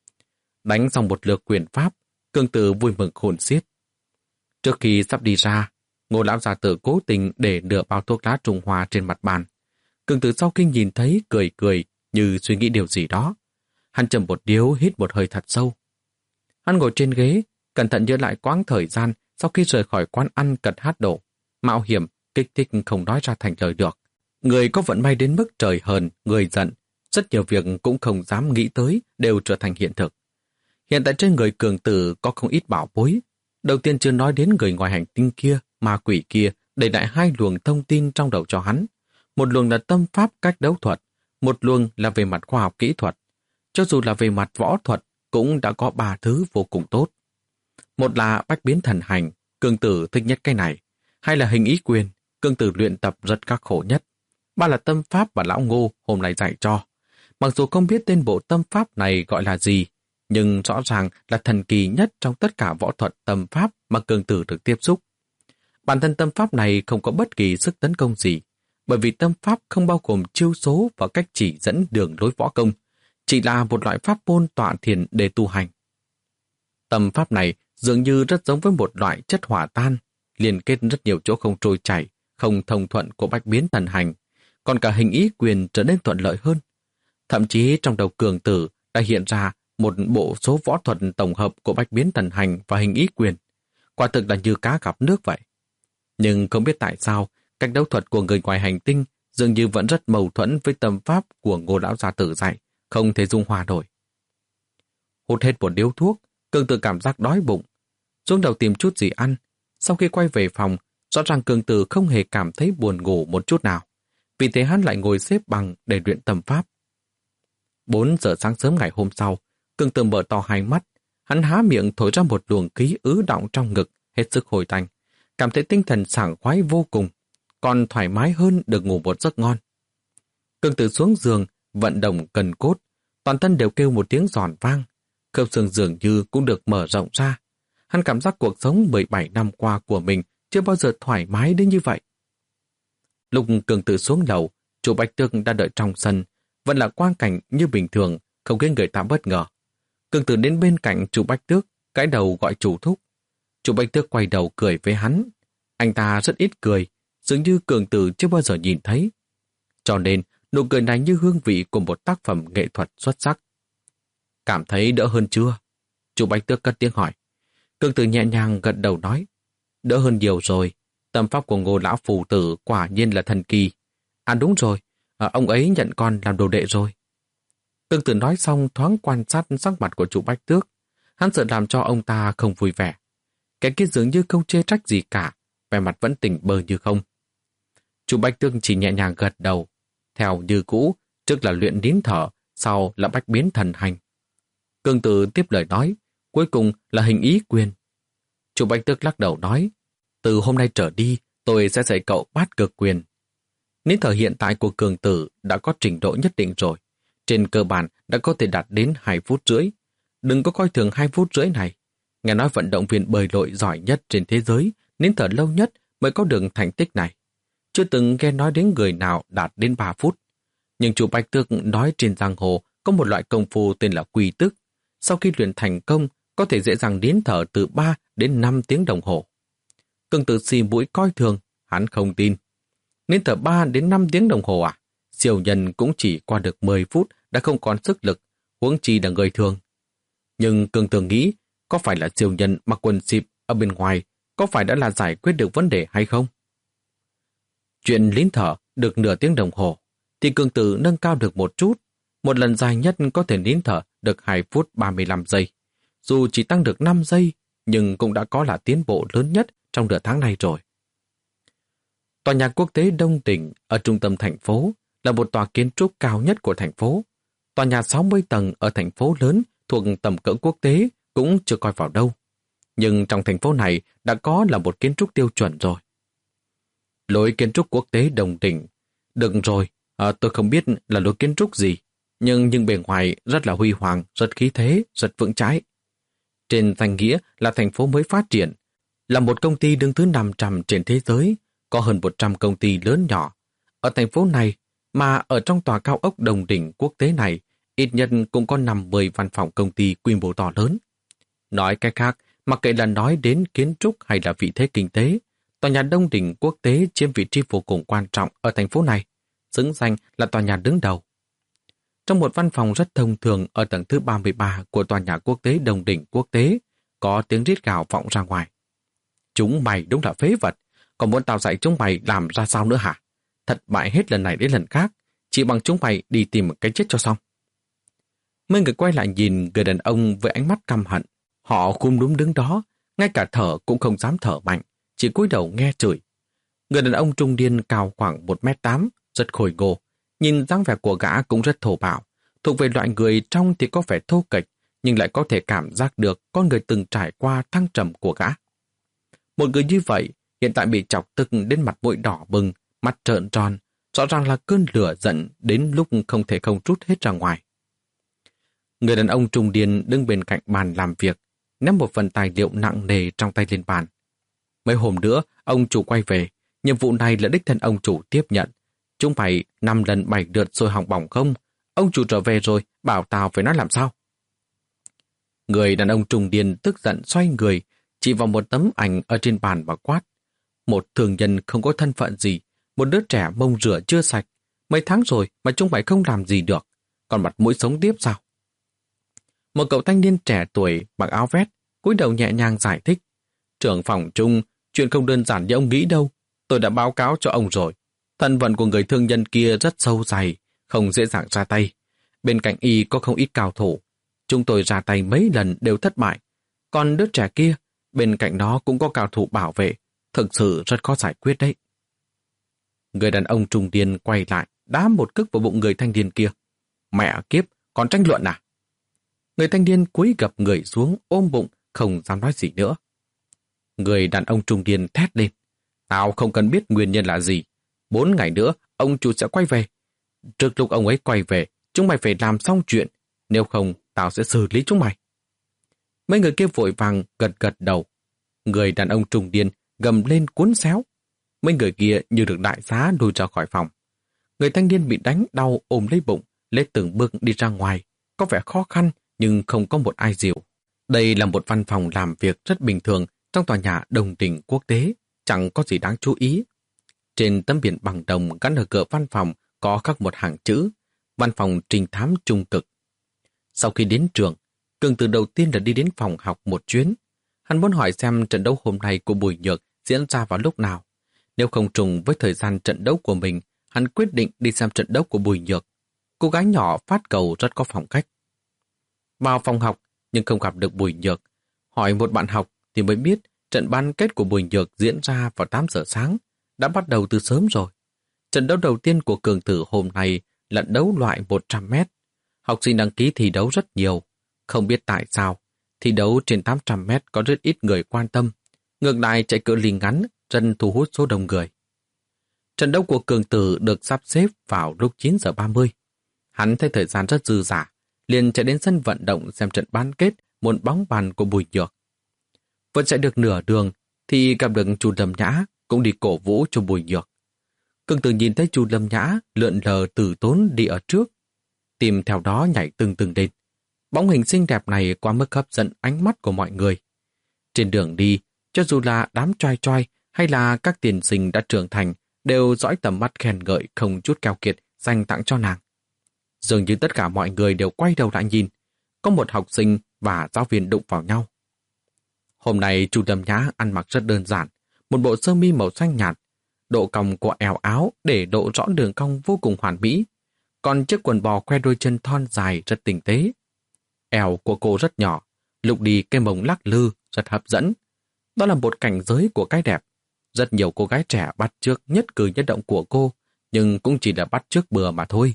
Speaker 1: Đánh xong một lượt quyền pháp, Cương Tử vui mừng khôn xiết. Trước khi sắp đi ra, Ngô lão gia tử cố tình để nửa bao thuốc lá Trung Hoa trên mặt bàn. Cương Tử sau khi nhìn thấy cười cười như suy nghĩ điều gì đó. Hắn chầm một điếu hít một hơi thật sâu. Hắn ngồi trên ghế, cẩn thận nhớ lại quãng thời gian sau khi rời khỏi quán ăn cật hát đổ. Mạo hiểm, kích thích không nói ra thành lời được. Người có vận may đến mức trời hờn, người giận. Rất nhiều việc cũng không dám nghĩ tới đều trở thành hiện thực. Hiện tại trên người Cương Tử có không ít bảo bối. Đầu tiên chưa nói đến người ngoài hành tinh kia, ma quỷ kia, để lại hai luồng thông tin trong đầu cho hắn. Một luồng là tâm pháp cách đấu thuật, một luồng là về mặt khoa học kỹ thuật. Cho dù là về mặt võ thuật, cũng đã có ba thứ vô cùng tốt. Một là bách biến thần hành, Cương Tử thích nhất cái này. Hai là hình ý quyền, Cương Tử luyện tập rất khắc khổ nhất. Ba là tâm pháp mà lão Ngô hôm nay dạy cho. Mặc dù không biết tên bộ tâm pháp này gọi là gì, nhưng rõ ràng là thần kỳ nhất trong tất cả võ thuật tâm pháp mà Cương Tử được tiếp xúc. Bản thân tâm pháp này không có bất kỳ sức tấn công gì, bởi vì tâm pháp không bao gồm chiêu số và cách chỉ dẫn đường lối võ công, chỉ là một loại pháp môn tọa thiền để tu hành. Tâm pháp này dường như rất giống với một loại chất hỏa tan, liên kết rất nhiều chỗ không trôi chảy, không thông thuận của bách biến thần hành, còn cả hình ý quyền trở nên thuận lợi hơn. Thậm chí trong đầu Cương Tử đã hiện ra một bộ số võ thuật tổng hợp của bách biến thần hành và hình ý quyền. Quả thực là như cá gặp nước vậy. Nhưng không biết tại sao, cách đấu thuật của người ngoài hành tinh dường như vẫn rất mâu thuẫn với tâm pháp của Ngô lão gia tử dạy, không thể dung hòa nổi. Hút hết một điếu thuốc, Cương Tử cảm giác đói bụng, xuống đầu tìm chút gì ăn. Sau khi quay về phòng, rõ ràng Cường Tử không hề cảm thấy buồn ngủ một chút nào. Vì thế hắn lại ngồi xếp bằng để luyện tâm pháp. Bốn giờ sáng sớm ngày hôm sau, Cường Tử mở to hai mắt. Hắn há miệng thổi ra một luồng khí ứ đọng trong ngực, hết sức hồi tanh. Cảm thấy tinh thần sảng khoái vô cùng, còn thoải mái hơn được ngủ một giấc ngon. Cường Tử xuống giường, vận động cần cốt, toàn thân đều kêu một tiếng giòn vang. Khớp xương dường như cũng được mở rộng ra. Hắn cảm giác cuộc sống mười bảy năm qua của mình chưa bao giờ thoải mái đến như vậy. Lúc Cường Tử xuống lầu, chủ Bạch Tước đã đợi trong sân, vẫn là quang cảnh như bình thường, không khiến người ta bất ngờ. Cường Tử đến bên cạnh chủ Bạch Tước, cái đầu gọi chủ thúc. Chủ Bạch Tước quay đầu cười với hắn. Anh ta rất ít cười, dường như Cường Tử chưa bao giờ nhìn thấy. Cho nên, nụ cười này như hương vị của một tác phẩm nghệ thuật xuất sắc. Cảm thấy đỡ hơn chưa? Chủ Bạch Tước cất tiếng hỏi. Cường Tử nhẹ nhàng gật đầu nói. Đỡ hơn nhiều rồi. Tâm pháp của Ngô lão phù tử quả nhiên là thần kỳ. À đúng rồi, à, ông ấy nhận con làm đồ đệ rồi. Cường Tử nói xong thoáng quan sát sắc mặt của chủ Bạch Tước. Hắn sợ làm cho ông ta không vui vẻ. Cái kia dường như không chê trách gì cả, vẻ mặt vẫn tỉnh bơ như không. Chủ Bạch Tước chỉ nhẹ nhàng gật đầu. Theo như cũ, trước là luyện nín thở, sau là bách biến thần hành. Cường Tử tiếp lời nói, cuối cùng là hình ý quyền. Chủ Bạch Tước lắc đầu nói, từ hôm nay trở đi, tôi sẽ dạy cậu bát cực quyền. Nín thở hiện tại của Cường Tử đã có trình độ nhất định rồi. Trên cơ bản đã có thể đạt đến hai phút rưỡi. Đừng có coi thường hai phút rưỡi này. Nghe nói vận động viên bơi lội giỏi nhất trên thế giới, nín thở lâu nhất mới có được thành tích này. Chưa từng nghe nói đến người nào đạt đến ba phút. Nhưng chủ Bạch Tước nói trên giang hồ có một loại công phu tên là quy tức. Sau khi luyện thành công, có thể dễ dàng nín thở từ ba đến năm tiếng đồng hồ. Cường Tử xì mũi coi thường, hắn không tin. Nín thở ba đến năm tiếng đồng hồ à? Siêu nhân cũng chỉ qua được mười phút đã không còn sức lực, huống chi là người thường. Nhưng Cường Tử nghĩ, có phải là siêu nhân mặc quần xịp ở bên ngoài, có phải đã là giải quyết được vấn đề hay không? Chuyện nín thở được nửa tiếng đồng hồ, thì Cường Tử nâng cao được một chút. Một lần dài nhất có thể nín thở được hai phút ba mươi lăm giây. Dù chỉ tăng được năm giây, nhưng cũng đã có là tiến bộ lớn nhất trong nửa tháng này rồi. Tòa nhà quốc tế Đông Tỉnh ở trung tâm thành phố là một tòa kiến trúc cao nhất của thành phố. Tòa nhà sáu mươi tầng ở thành phố lớn thuộc tầm cỡ quốc tế cũng chưa coi vào đâu. Nhưng trong thành phố này đã có là một kiến trúc tiêu chuẩn rồi. Lối kiến trúc quốc tế Đông Tỉnh. Được rồi, à, tôi không biết là lối kiến trúc gì, nhưng nhưng bề ngoài rất là huy hoàng, rất khí thế, rất vững chãi. Trên danh nghĩa là thành phố mới phát triển, là một công ty đứng thứ năm trăm trên thế giới, có hơn một trăm công ty lớn nhỏ. Ở thành phố này, mà ở trong tòa cao ốc Đồng Đỉnh quốc tế này, ít nhất cũng có năm mươi văn phòng công ty quy mô to lớn. Nói cách khác, mặc kệ là nói đến kiến trúc hay là vị thế kinh tế, tòa nhà Đông Đỉnh quốc tế chiếm vị trí vô cùng quan trọng ở thành phố này, xứng danh là tòa nhà đứng đầu. Trong một văn phòng rất thông thường ở tầng thứ ba mươi ba của tòa nhà quốc tế Đông Đỉnh quốc tế, có tiếng rít gào vọng ra ngoài. Chúng mày đúng là phế vật, còn muốn tao dạy chúng mày làm ra sao nữa hả? Thật bại hết lần này đến lần khác, chỉ bằng chúng mày đi tìm một cái chết cho xong. Mấy người quay lại nhìn người đàn ông với ánh mắt căm hận. Họ khum núm đứng đó, ngay cả thở cũng không dám thở mạnh, chỉ cúi đầu nghe chửi. Người đàn ông trung niên cao khoảng một mét tám, rất khôi ngô. Nhìn dáng vẻ của gã cũng rất thô bạo, thuộc về loại người trong thì có vẻ thô kệch, nhưng lại có thể cảm giác được con người từng trải qua thăng trầm của gã. Một người như vậy, hiện tại bị chọc tức đến mặt mũi đỏ bừng, mắt trợn tròn, rõ ràng là cơn lửa giận đến lúc không thể không trút hết ra ngoài. Người đàn ông trung niên đứng bên cạnh bàn làm việc, ném một phần tài liệu nặng nề trong tay lên bàn. Mấy hôm nữa, ông chủ quay về, nhiệm vụ này là đích thân ông chủ tiếp nhận. Chúng mày năm lần bảy lượt rồi hỏng bỏng không? Ông chủ trở về rồi, bảo tao phải nói làm sao? Người đàn ông trung niên tức giận xoay người, chỉ vào một tấm ảnh ở trên bàn và quát. Một thường nhân không có thân phận gì, một đứa trẻ mông rửa chưa sạch. Mấy tháng rồi mà chúng mày không làm gì được, còn mặt mũi sống tiếp sao? Một cậu thanh niên trẻ tuổi mặc áo vest, cúi đầu nhẹ nhàng giải thích. Trưởng phòng Trung, chuyện không đơn giản như ông nghĩ đâu. Tôi đã báo cáo cho ông rồi. Thân phận của người thương nhân kia rất sâu dày, không dễ dàng ra tay. Bên cạnh y có không ít cao thủ. Chúng tôi ra tay mấy lần đều thất bại. Còn đứa trẻ kia, Bên cạnh nó cũng có cao thủ bảo vệ, thực sự rất khó giải quyết đấy. Người đàn ông trung niên quay lại, đá một cước vào bụng người thanh niên kia. Mẹ kiếp, còn tranh luận à? Người thanh niên cúi gập người xuống, ôm bụng, không dám nói gì nữa. Người đàn ông trung niên thét lên. Tao không cần biết nguyên nhân là gì. Bốn ngày nữa, ông chủ sẽ quay về. Trước lúc ông ấy quay về, chúng mày phải làm xong chuyện. Nếu không, tao sẽ xử lý chúng mày. Mấy người kia vội vàng gật gật đầu. Người đàn ông trung niên gầm lên cuốn xéo. Mấy người kia như được đại xá lùi ra khỏi phòng. Người thanh niên bị đánh đau ôm lấy bụng, lấy từng bước đi ra ngoài. Có vẻ khó khăn nhưng không có một ai dìu. Đây là một văn phòng làm việc rất bình thường trong tòa nhà Đồng Đình Quốc tế, chẳng có gì đáng chú ý. Trên tấm biển bằng đồng gắn ở cửa văn phòng có khắc một hàng chữ Văn phòng trinh thám trung cực. Sau khi đến trường, Cường từ đầu tiên là đi đến phòng học một chuyến. Hắn muốn hỏi xem trận đấu hôm nay của Bùi Nhược diễn ra vào lúc nào. Nếu không trùng với thời gian trận đấu của mình, hắn quyết định đi xem trận đấu của Bùi Nhược. Cô gái nhỏ phát cầu rất có phong cách. Vào phòng học nhưng không gặp được Bùi Nhược. Hỏi một bạn học thì mới biết trận bán kết của Bùi Nhược diễn ra vào tám giờ sáng, đã bắt đầu từ sớm rồi. Trận đấu đầu tiên của Cường Tử hôm nay là đấu loại một trăm mét. Học sinh đăng ký thi đấu rất nhiều. Không biết tại sao, thi đấu trên tám trăm mét có rất ít người quan tâm. Ngược lại chạy cự ly ngắn dần thu hút số đông người. Trận đấu của Cường Tử được sắp xếp vào lúc chín giờ ba mươi. Hắn thấy thời gian rất dư dả, liền chạy đến sân vận động xem trận bán kết môn bóng bàn của Bùi Nhược. Vẫn chạy được nửa đường thì gặp được chú Lâm Nhã cũng đi cổ vũ cho Bùi Nhược. Cường Tử nhìn thấy chú Lâm Nhã lượn lờ từ tốn đi ở trước, tim theo đó nhảy từng từng lên. Bóng hình xinh đẹp này quá mức hấp dẫn ánh mắt của mọi người. Trên đường đi, cho dù là đám trai trai hay là các tiền sinh đã trưởng thành đều dõi tầm mắt khen ngợi không chút keo kiệt dành tặng cho nàng. Dường như tất cả mọi người đều quay đầu lại nhìn, có một học sinh và giáo viên đụng vào nhau. Hôm nay chú Lâm Nhã ăn mặc rất đơn giản, một bộ sơ mi màu xanh nhạt, độ cong của eo áo để độ rõ đường cong vô cùng hoàn mỹ, còn chiếc quần bò khoe đôi chân thon dài rất tinh tế. Eo của cô rất nhỏ, lúc đi cái mông lắc lư rất hấp dẫn. Đó là một cảnh giới của cái đẹp. Rất nhiều cô gái trẻ bắt chước nhất cử nhất động của cô, nhưng cũng chỉ là bắt chước bừa mà thôi.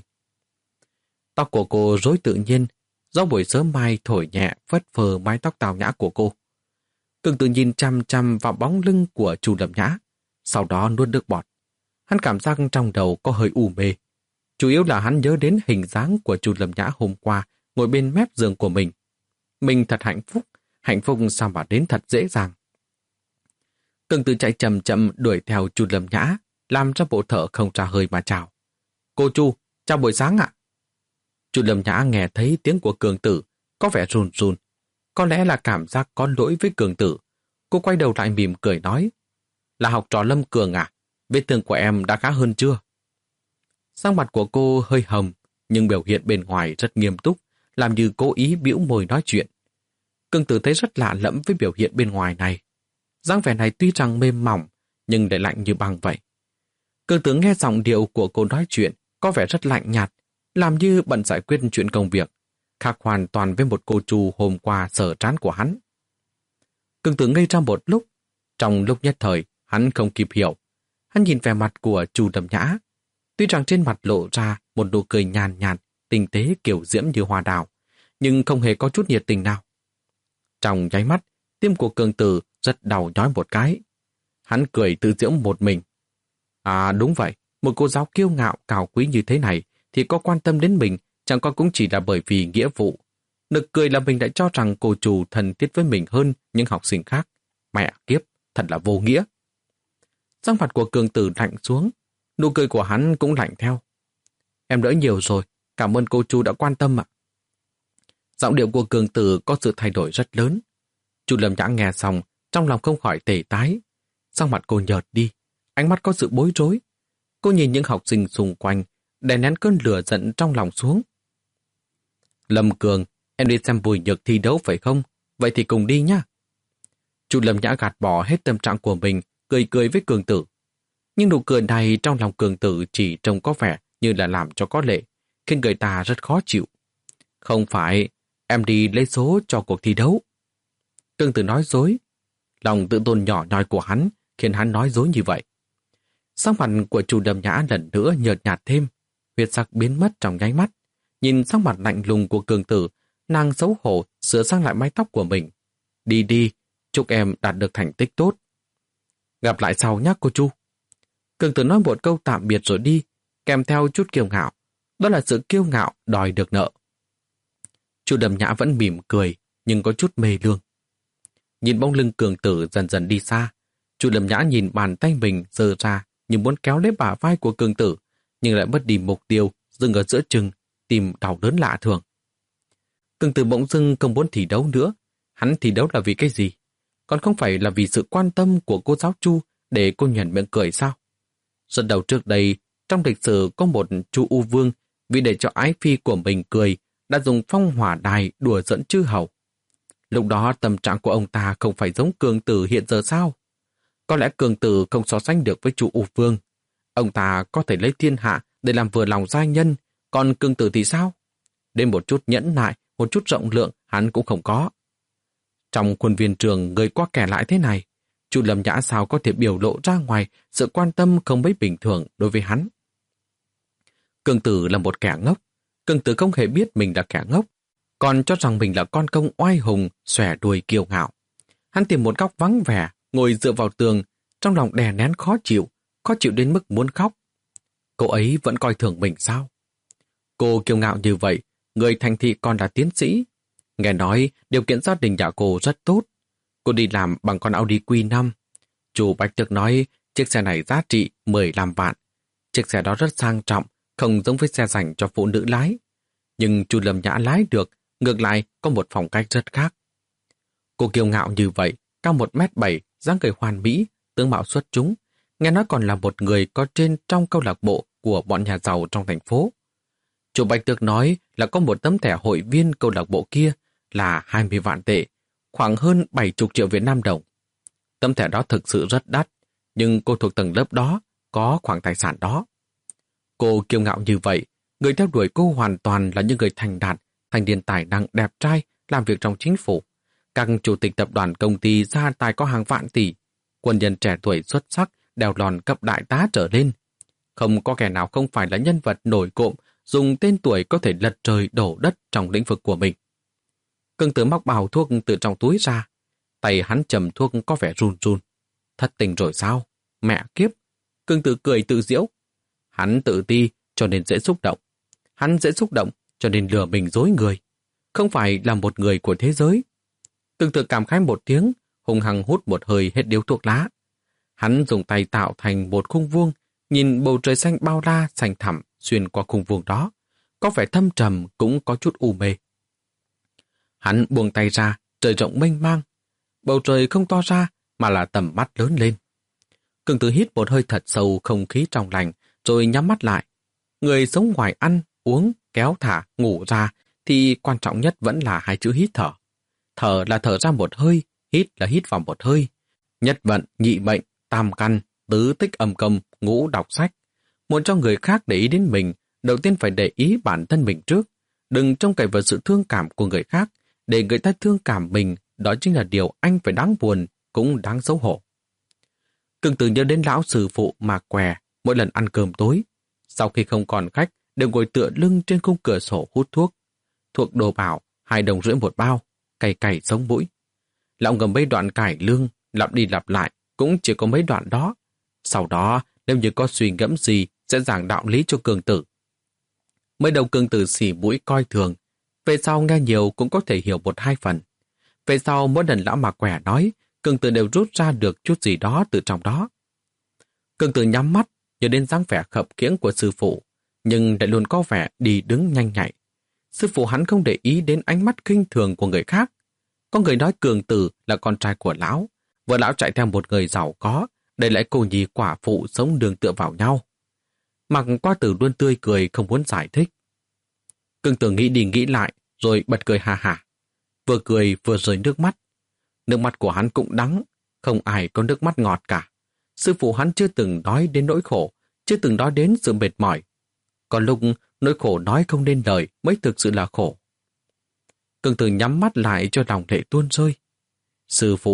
Speaker 1: Tóc của cô rối tự nhiên, do buổi sớm mai thổi nhẹ phất phơ mái tóc tào nhã của cô. Cường Tử nhìn chăm chăm vào bóng lưng của chú Lâm Nhã, sau đó nuốt nước bọt. Hắn cảm giác trong đầu có hơi u mê. Chủ yếu là hắn nhớ đến hình dáng của chú Lâm Nhã hôm qua ngồi bên mép giường của mình. Mình thật hạnh phúc, hạnh phúc sao mà đến thật dễ dàng. Cường Tử chạy chậm chậm đuổi theo chú Lâm Nhã, làm cho bộ thở không ra hơi mà chào. Cô chú, chào buổi sáng ạ. Chú Lâm Nhã nghe thấy tiếng của Cường Tử, có vẻ run run. Có lẽ là cảm giác có lỗi với Cường Tử. Cô quay đầu lại mỉm cười nói, là học trò Lâm Cường à? Vết thương của em đã khá hơn chưa? Sắc mặt của cô hơi hồng, nhưng biểu hiện bên ngoài rất nghiêm túc, làm như cố ý bĩu môi nói chuyện. Cường Tử thấy rất lạ lẫm với biểu hiện bên ngoài này. Dáng vẻ này tuy rằng mềm mỏng, nhưng lại lạnh như băng vậy. Cường Tử nghe giọng điệu của cô nói chuyện, có vẻ rất lạnh nhạt, làm như bận giải quyết chuyện công việc, khác hoàn toàn với một cô chú hôm qua sờ trán của hắn. Cường Tử ngây ra một lúc, trong lúc nhất thời, hắn không kịp hiểu. Hắn nhìn vẻ mặt của chú Lâm Nhã, tuy rằng trên mặt lộ ra một nụ cười nhàn nhạt, tinh tế kiểu diễm như hoa đào, nhưng không hề có chút nhiệt tình nào. Trong nháy mắt, tim của Cường Tử rất đau nhói một cái. Hắn cười tự giễu một mình. À đúng vậy, một cô giáo kiêu ngạo cao quý như thế này thì có quan tâm đến mình, chẳng qua cũng chỉ là bởi vì nghĩa vụ. Nực cười là mình đã cho rằng cô chủ thân thiết với mình hơn những học sinh khác. Mẹ kiếp, thật là vô nghĩa. Sắc mặt của Cường Tử lạnh xuống, nụ cười của hắn cũng lạnh theo. Em đỡ nhiều rồi, cảm ơn cô chú đã quan tâm ạ. Giọng điệu của Cường Tử có sự thay đổi rất lớn. Chú Lâm Nhã nghe xong, trong lòng không khỏi tê tái. Sắc mặt cô nhợt đi, ánh mắt có sự bối rối. Cô nhìn những học sinh xung quanh, đè nén cơn lửa giận trong lòng xuống. Lâm Cường, em đi xem Bùi Nhược thi đấu phải không? Vậy thì cùng đi nhá. Chú Lâm Nhã gạt bỏ hết tâm trạng của mình, cười cười với Cường Tử. Nhưng nụ cười này trong lòng Cường Tử chỉ trông có vẻ như là làm cho có lệ, khiến người ta rất khó chịu. Không phải, em đi lấy số cho cuộc thi đấu. Cường Tử nói dối. Lòng tự tôn nhỏ nhoi của hắn khiến hắn nói dối như vậy. Sắc mặt của Chu Lâm Nhã lần nữa nhợt nhạt thêm, huyết sắc biến mất trong nháy mắt. Nhìn sắc mặt lạnh lùng của cường tử, nàng xấu hổ sửa sang lại mái tóc của mình. Đi đi, chúc em đạt được thành tích tốt. Gặp lại sau nhé cô Chu. Cường tử nói một câu tạm biệt rồi đi, kèm theo chút kiêu ngạo. Đó là sự kiêu ngạo đòi được nợ. Chu Lâm Nhã vẫn mỉm cười, nhưng có chút mê lương. Nhìn bóng lưng cường tử dần dần đi xa, Chu Lâm Nhã nhìn bàn tay mình giơ ra như muốn kéo lấy bả vai của cường tử, nhưng lại mất đi mục tiêu, dừng ở giữa chừng, tìm đau đớn lạ thường. Cường tử bỗng dưng không muốn thi đấu nữa. Hắn thi đấu là vì cái gì? Còn không phải là vì sự quan tâm của cô giáo Chu để cô nhuận miệng cười sao? Rất đầu trước đây, trong lịch sử có một Chu U Vương vì để cho ái phi của mình cười đã dùng phong hỏa đài đùa giỡn chư hầu. Lúc đó tâm trạng của ông ta không phải giống cường tử hiện giờ sao? Có lẽ cường tử không so sánh được với Chu U Vương. Ông ta có thể lấy thiên hạ để làm vừa lòng giai nhân, còn cường tử thì sao? Đến một chút nhẫn nại, một chút rộng lượng hắn cũng không có. Trong khuôn viên trường người qua kẻ lại thế này, Chu Lâm Nhã sao có thể biểu lộ ra ngoài sự quan tâm không mấy bình thường đối với hắn. Cường tử là một kẻ ngốc. Cường tử không hề biết mình là kẻ ngốc, còn cho rằng mình là con công oai hùng, xòe đuôi kiêu ngạo. Hắn tìm một góc vắng vẻ, ngồi dựa vào tường, trong lòng đè nén khó chịu, khó chịu đến mức muốn khóc. Cô ấy vẫn coi thường mình sao? Cô kiêu ngạo như vậy, người thành thị còn là tiến sĩ. Nghe nói điều kiện gia đình nhà cô rất tốt. Cô đi làm bằng con Audi Q năm. Chủ Bạch Thực nói chiếc xe này giá trị mười lăm vạn. Chiếc xe đó rất sang trọng, không giống với xe dành cho phụ nữ lái. Nhưng Chu Lâm Nhã lái được, ngược lại có một phong cách rất khác. Cô kiêu ngạo như vậy, cao một mét bảy, dáng người hoàn mỹ, tướng mạo xuất chúng. Nghe nói còn là một người có trên trong câu lạc bộ của bọn nhà giàu trong thành phố. Chủ Bạch Thực nói là có một tấm thẻ hội viên câu lạc bộ kia là hai mươi vạn tệ, khoảng hơn bảy mươi triệu Việt Nam đồng. Tấm thẻ đó thực sự rất đắt, nhưng cô thuộc tầng lớp đó, có khoản tài sản đó. Cô kiêu ngạo như vậy, người theo đuổi cô hoàn toàn là những người thành đạt, thanh niên tài năng đẹp trai, làm việc trong chính phủ. Các chủ tịch tập đoàn công ty gia tài có hàng vạn tỷ, quân nhân trẻ tuổi xuất sắc, đèo lòn cấp đại tá trở lên. Không có kẻ nào không phải là nhân vật nổi cộm, dùng tên tuổi có thể lật trời đổ đất trong lĩnh vực của mình. Cường tử móc bào thuốc từ trong túi ra. Tay hắn chầm thuốc có vẻ run run. Thất tình rồi sao? Mẹ kiếp! Cường tử cười tự giễu. Hắn tự ti cho nên dễ xúc động. Hắn dễ xúc động cho nên lừa mình dối người. Không phải là một người của thế giới. Cường tử cảm khái một tiếng, hùng hăng hút một hơi hết điếu thuốc lá. Hắn dùng tay tạo thành một khung vuông, nhìn bầu trời xanh bao la xanh thẳm xuyên qua khung vuông đó. Có vẻ thâm trầm cũng có chút u mê. Hắn buông tay ra, trời rộng mênh mang. Bầu trời không to ra, mà là tầm mắt lớn lên. Cường tử hít một hơi thật sâu không khí trong lành, rồi nhắm mắt lại. Người sống ngoài ăn, uống, kéo thả, ngủ ra, thì quan trọng nhất vẫn là hai chữ hít thở. Thở là thở ra một hơi, hít là hít vào một hơi. Nhất vận, nhị mệnh, tam căn, tứ tích âm công, ngũ đọc sách. Muốn cho người khác để ý đến mình, đầu tiên phải để ý bản thân mình trước. Đừng trông cậy vào sự thương cảm của người khác, để người ta thương cảm mình, đó chính là điều anh phải đáng buồn, cũng đáng xấu hổ. Cường tử nhớ đến lão sư phụ mà què mỗi lần ăn cơm tối. Sau khi không còn khách, đều ngồi tựa lưng trên khung cửa sổ hút thuốc. Thuốc đồ bảo, hai đồng rưỡi một bao, cày cày sống mũi. Lão ngầm mấy đoạn cải lương, lặp đi lặp lại, cũng chỉ có mấy đoạn đó. Sau đó, nếu như có suy ngẫm gì, sẽ giảng đạo lý cho cường tử. Mới đầu cường tử xỉ mũi coi thường, về sau nghe nhiều cũng có thể hiểu một hai phần. Về sau mỗi lần lão mà quẻ nói, cường tử đều rút ra được chút gì đó từ trong đó. Cường tử nhắm mắt, nhớ đến dáng vẻ khập khiễng của sư phụ, nhưng lại luôn có vẻ đi đứng nhanh nhạy. Sư phụ hắn không để ý đến ánh mắt khinh thường của người khác. Có người nói cường tử là con trai của lão, vợ lão chạy theo một người giàu có, để lại cô nhi quả phụ sống đường tựa vào nhau. Mặc qua tử luôn tươi cười không muốn giải thích. Cường tử nghĩ đi nghĩ lại, rồi bật cười hà hà. Vừa cười vừa rơi nước mắt. Nước mắt của hắn cũng đắng, không ai có nước mắt ngọt cả. Sư phụ hắn chưa từng nói đến nỗi khổ, chưa từng nói đến sự mệt mỏi. Còn lúc nỗi khổ nói không nên lời mới thực sự là khổ. Cường tử nhắm mắt lại cho lòng lệ tuôn rơi. Sư phụ,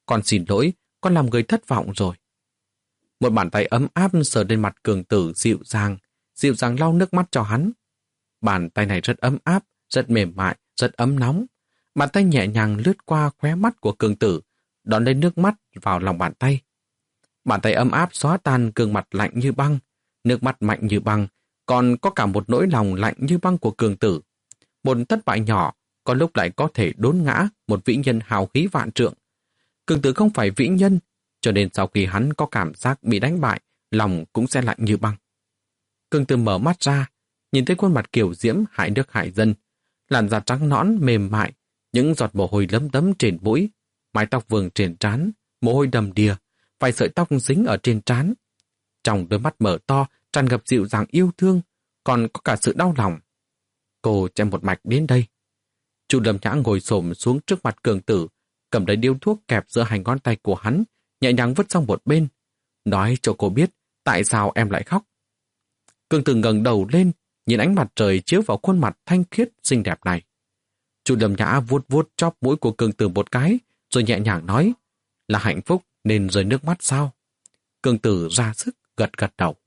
Speaker 1: Con xin lỗi, con làm người thất vọng rồi. Một bàn tay ấm áp sờ lên mặt Cường Tử dịu dàng, dịu dàng lau nước mắt cho hắn. Bàn tay này rất ấm áp, rất mềm mại, rất ấm nóng. Bàn tay nhẹ nhàng lướt qua khóe mắt của Cường Tử, đón lấy nước mắt vào lòng bàn tay. Bàn tay ấm áp xóa tan gương mặt lạnh như băng, nước mắt mạnh như băng, còn có cả một nỗi lòng lạnh như băng của Cường Tử. Một thất bại nhỏ, có lúc lại có thể đốn ngã một vĩ nhân hào khí vạn trượng. Cường Tử không phải vĩ nhân, cho nên sau khi hắn có cảm giác bị đánh bại, lòng cũng sẽ lạnh như băng. Cường Tử mở mắt ra, nhìn thấy khuôn mặt kiều diễm hại nước hại dân, làn da trắng nõn mềm mại, những giọt mồ hôi lấm tấm trên mũi, mái tóc vương trên trán, mồ hôi đầm đìa, vài sợi tóc dính ở trên trán. Trong đôi mắt mở to, tràn ngập dịu dàng yêu thương, còn có cả sự đau lòng. Cô chạy một mạch đến đây. Chu Lâm Nhã ngồi xổm xuống trước mặt Cường Tử, cầm lấy điếu thuốc kẹp giữa hai ngón tay của hắn, nhẹ nhàng vứt sang một bên, nói cho cô biết tại sao em lại khóc. Cường Tử ngẩng đầu lên, nhìn ánh mặt trời chiếu vào khuôn mặt thanh khiết xinh đẹp này. Chu Lâm Nhã vuốt vuốt chóp mũi của Cường Tử một cái, rồi nhẹ nhàng nói, là hạnh phúc nên rơi nước mắt sao? Cường Tử ra sức gật gật đầu.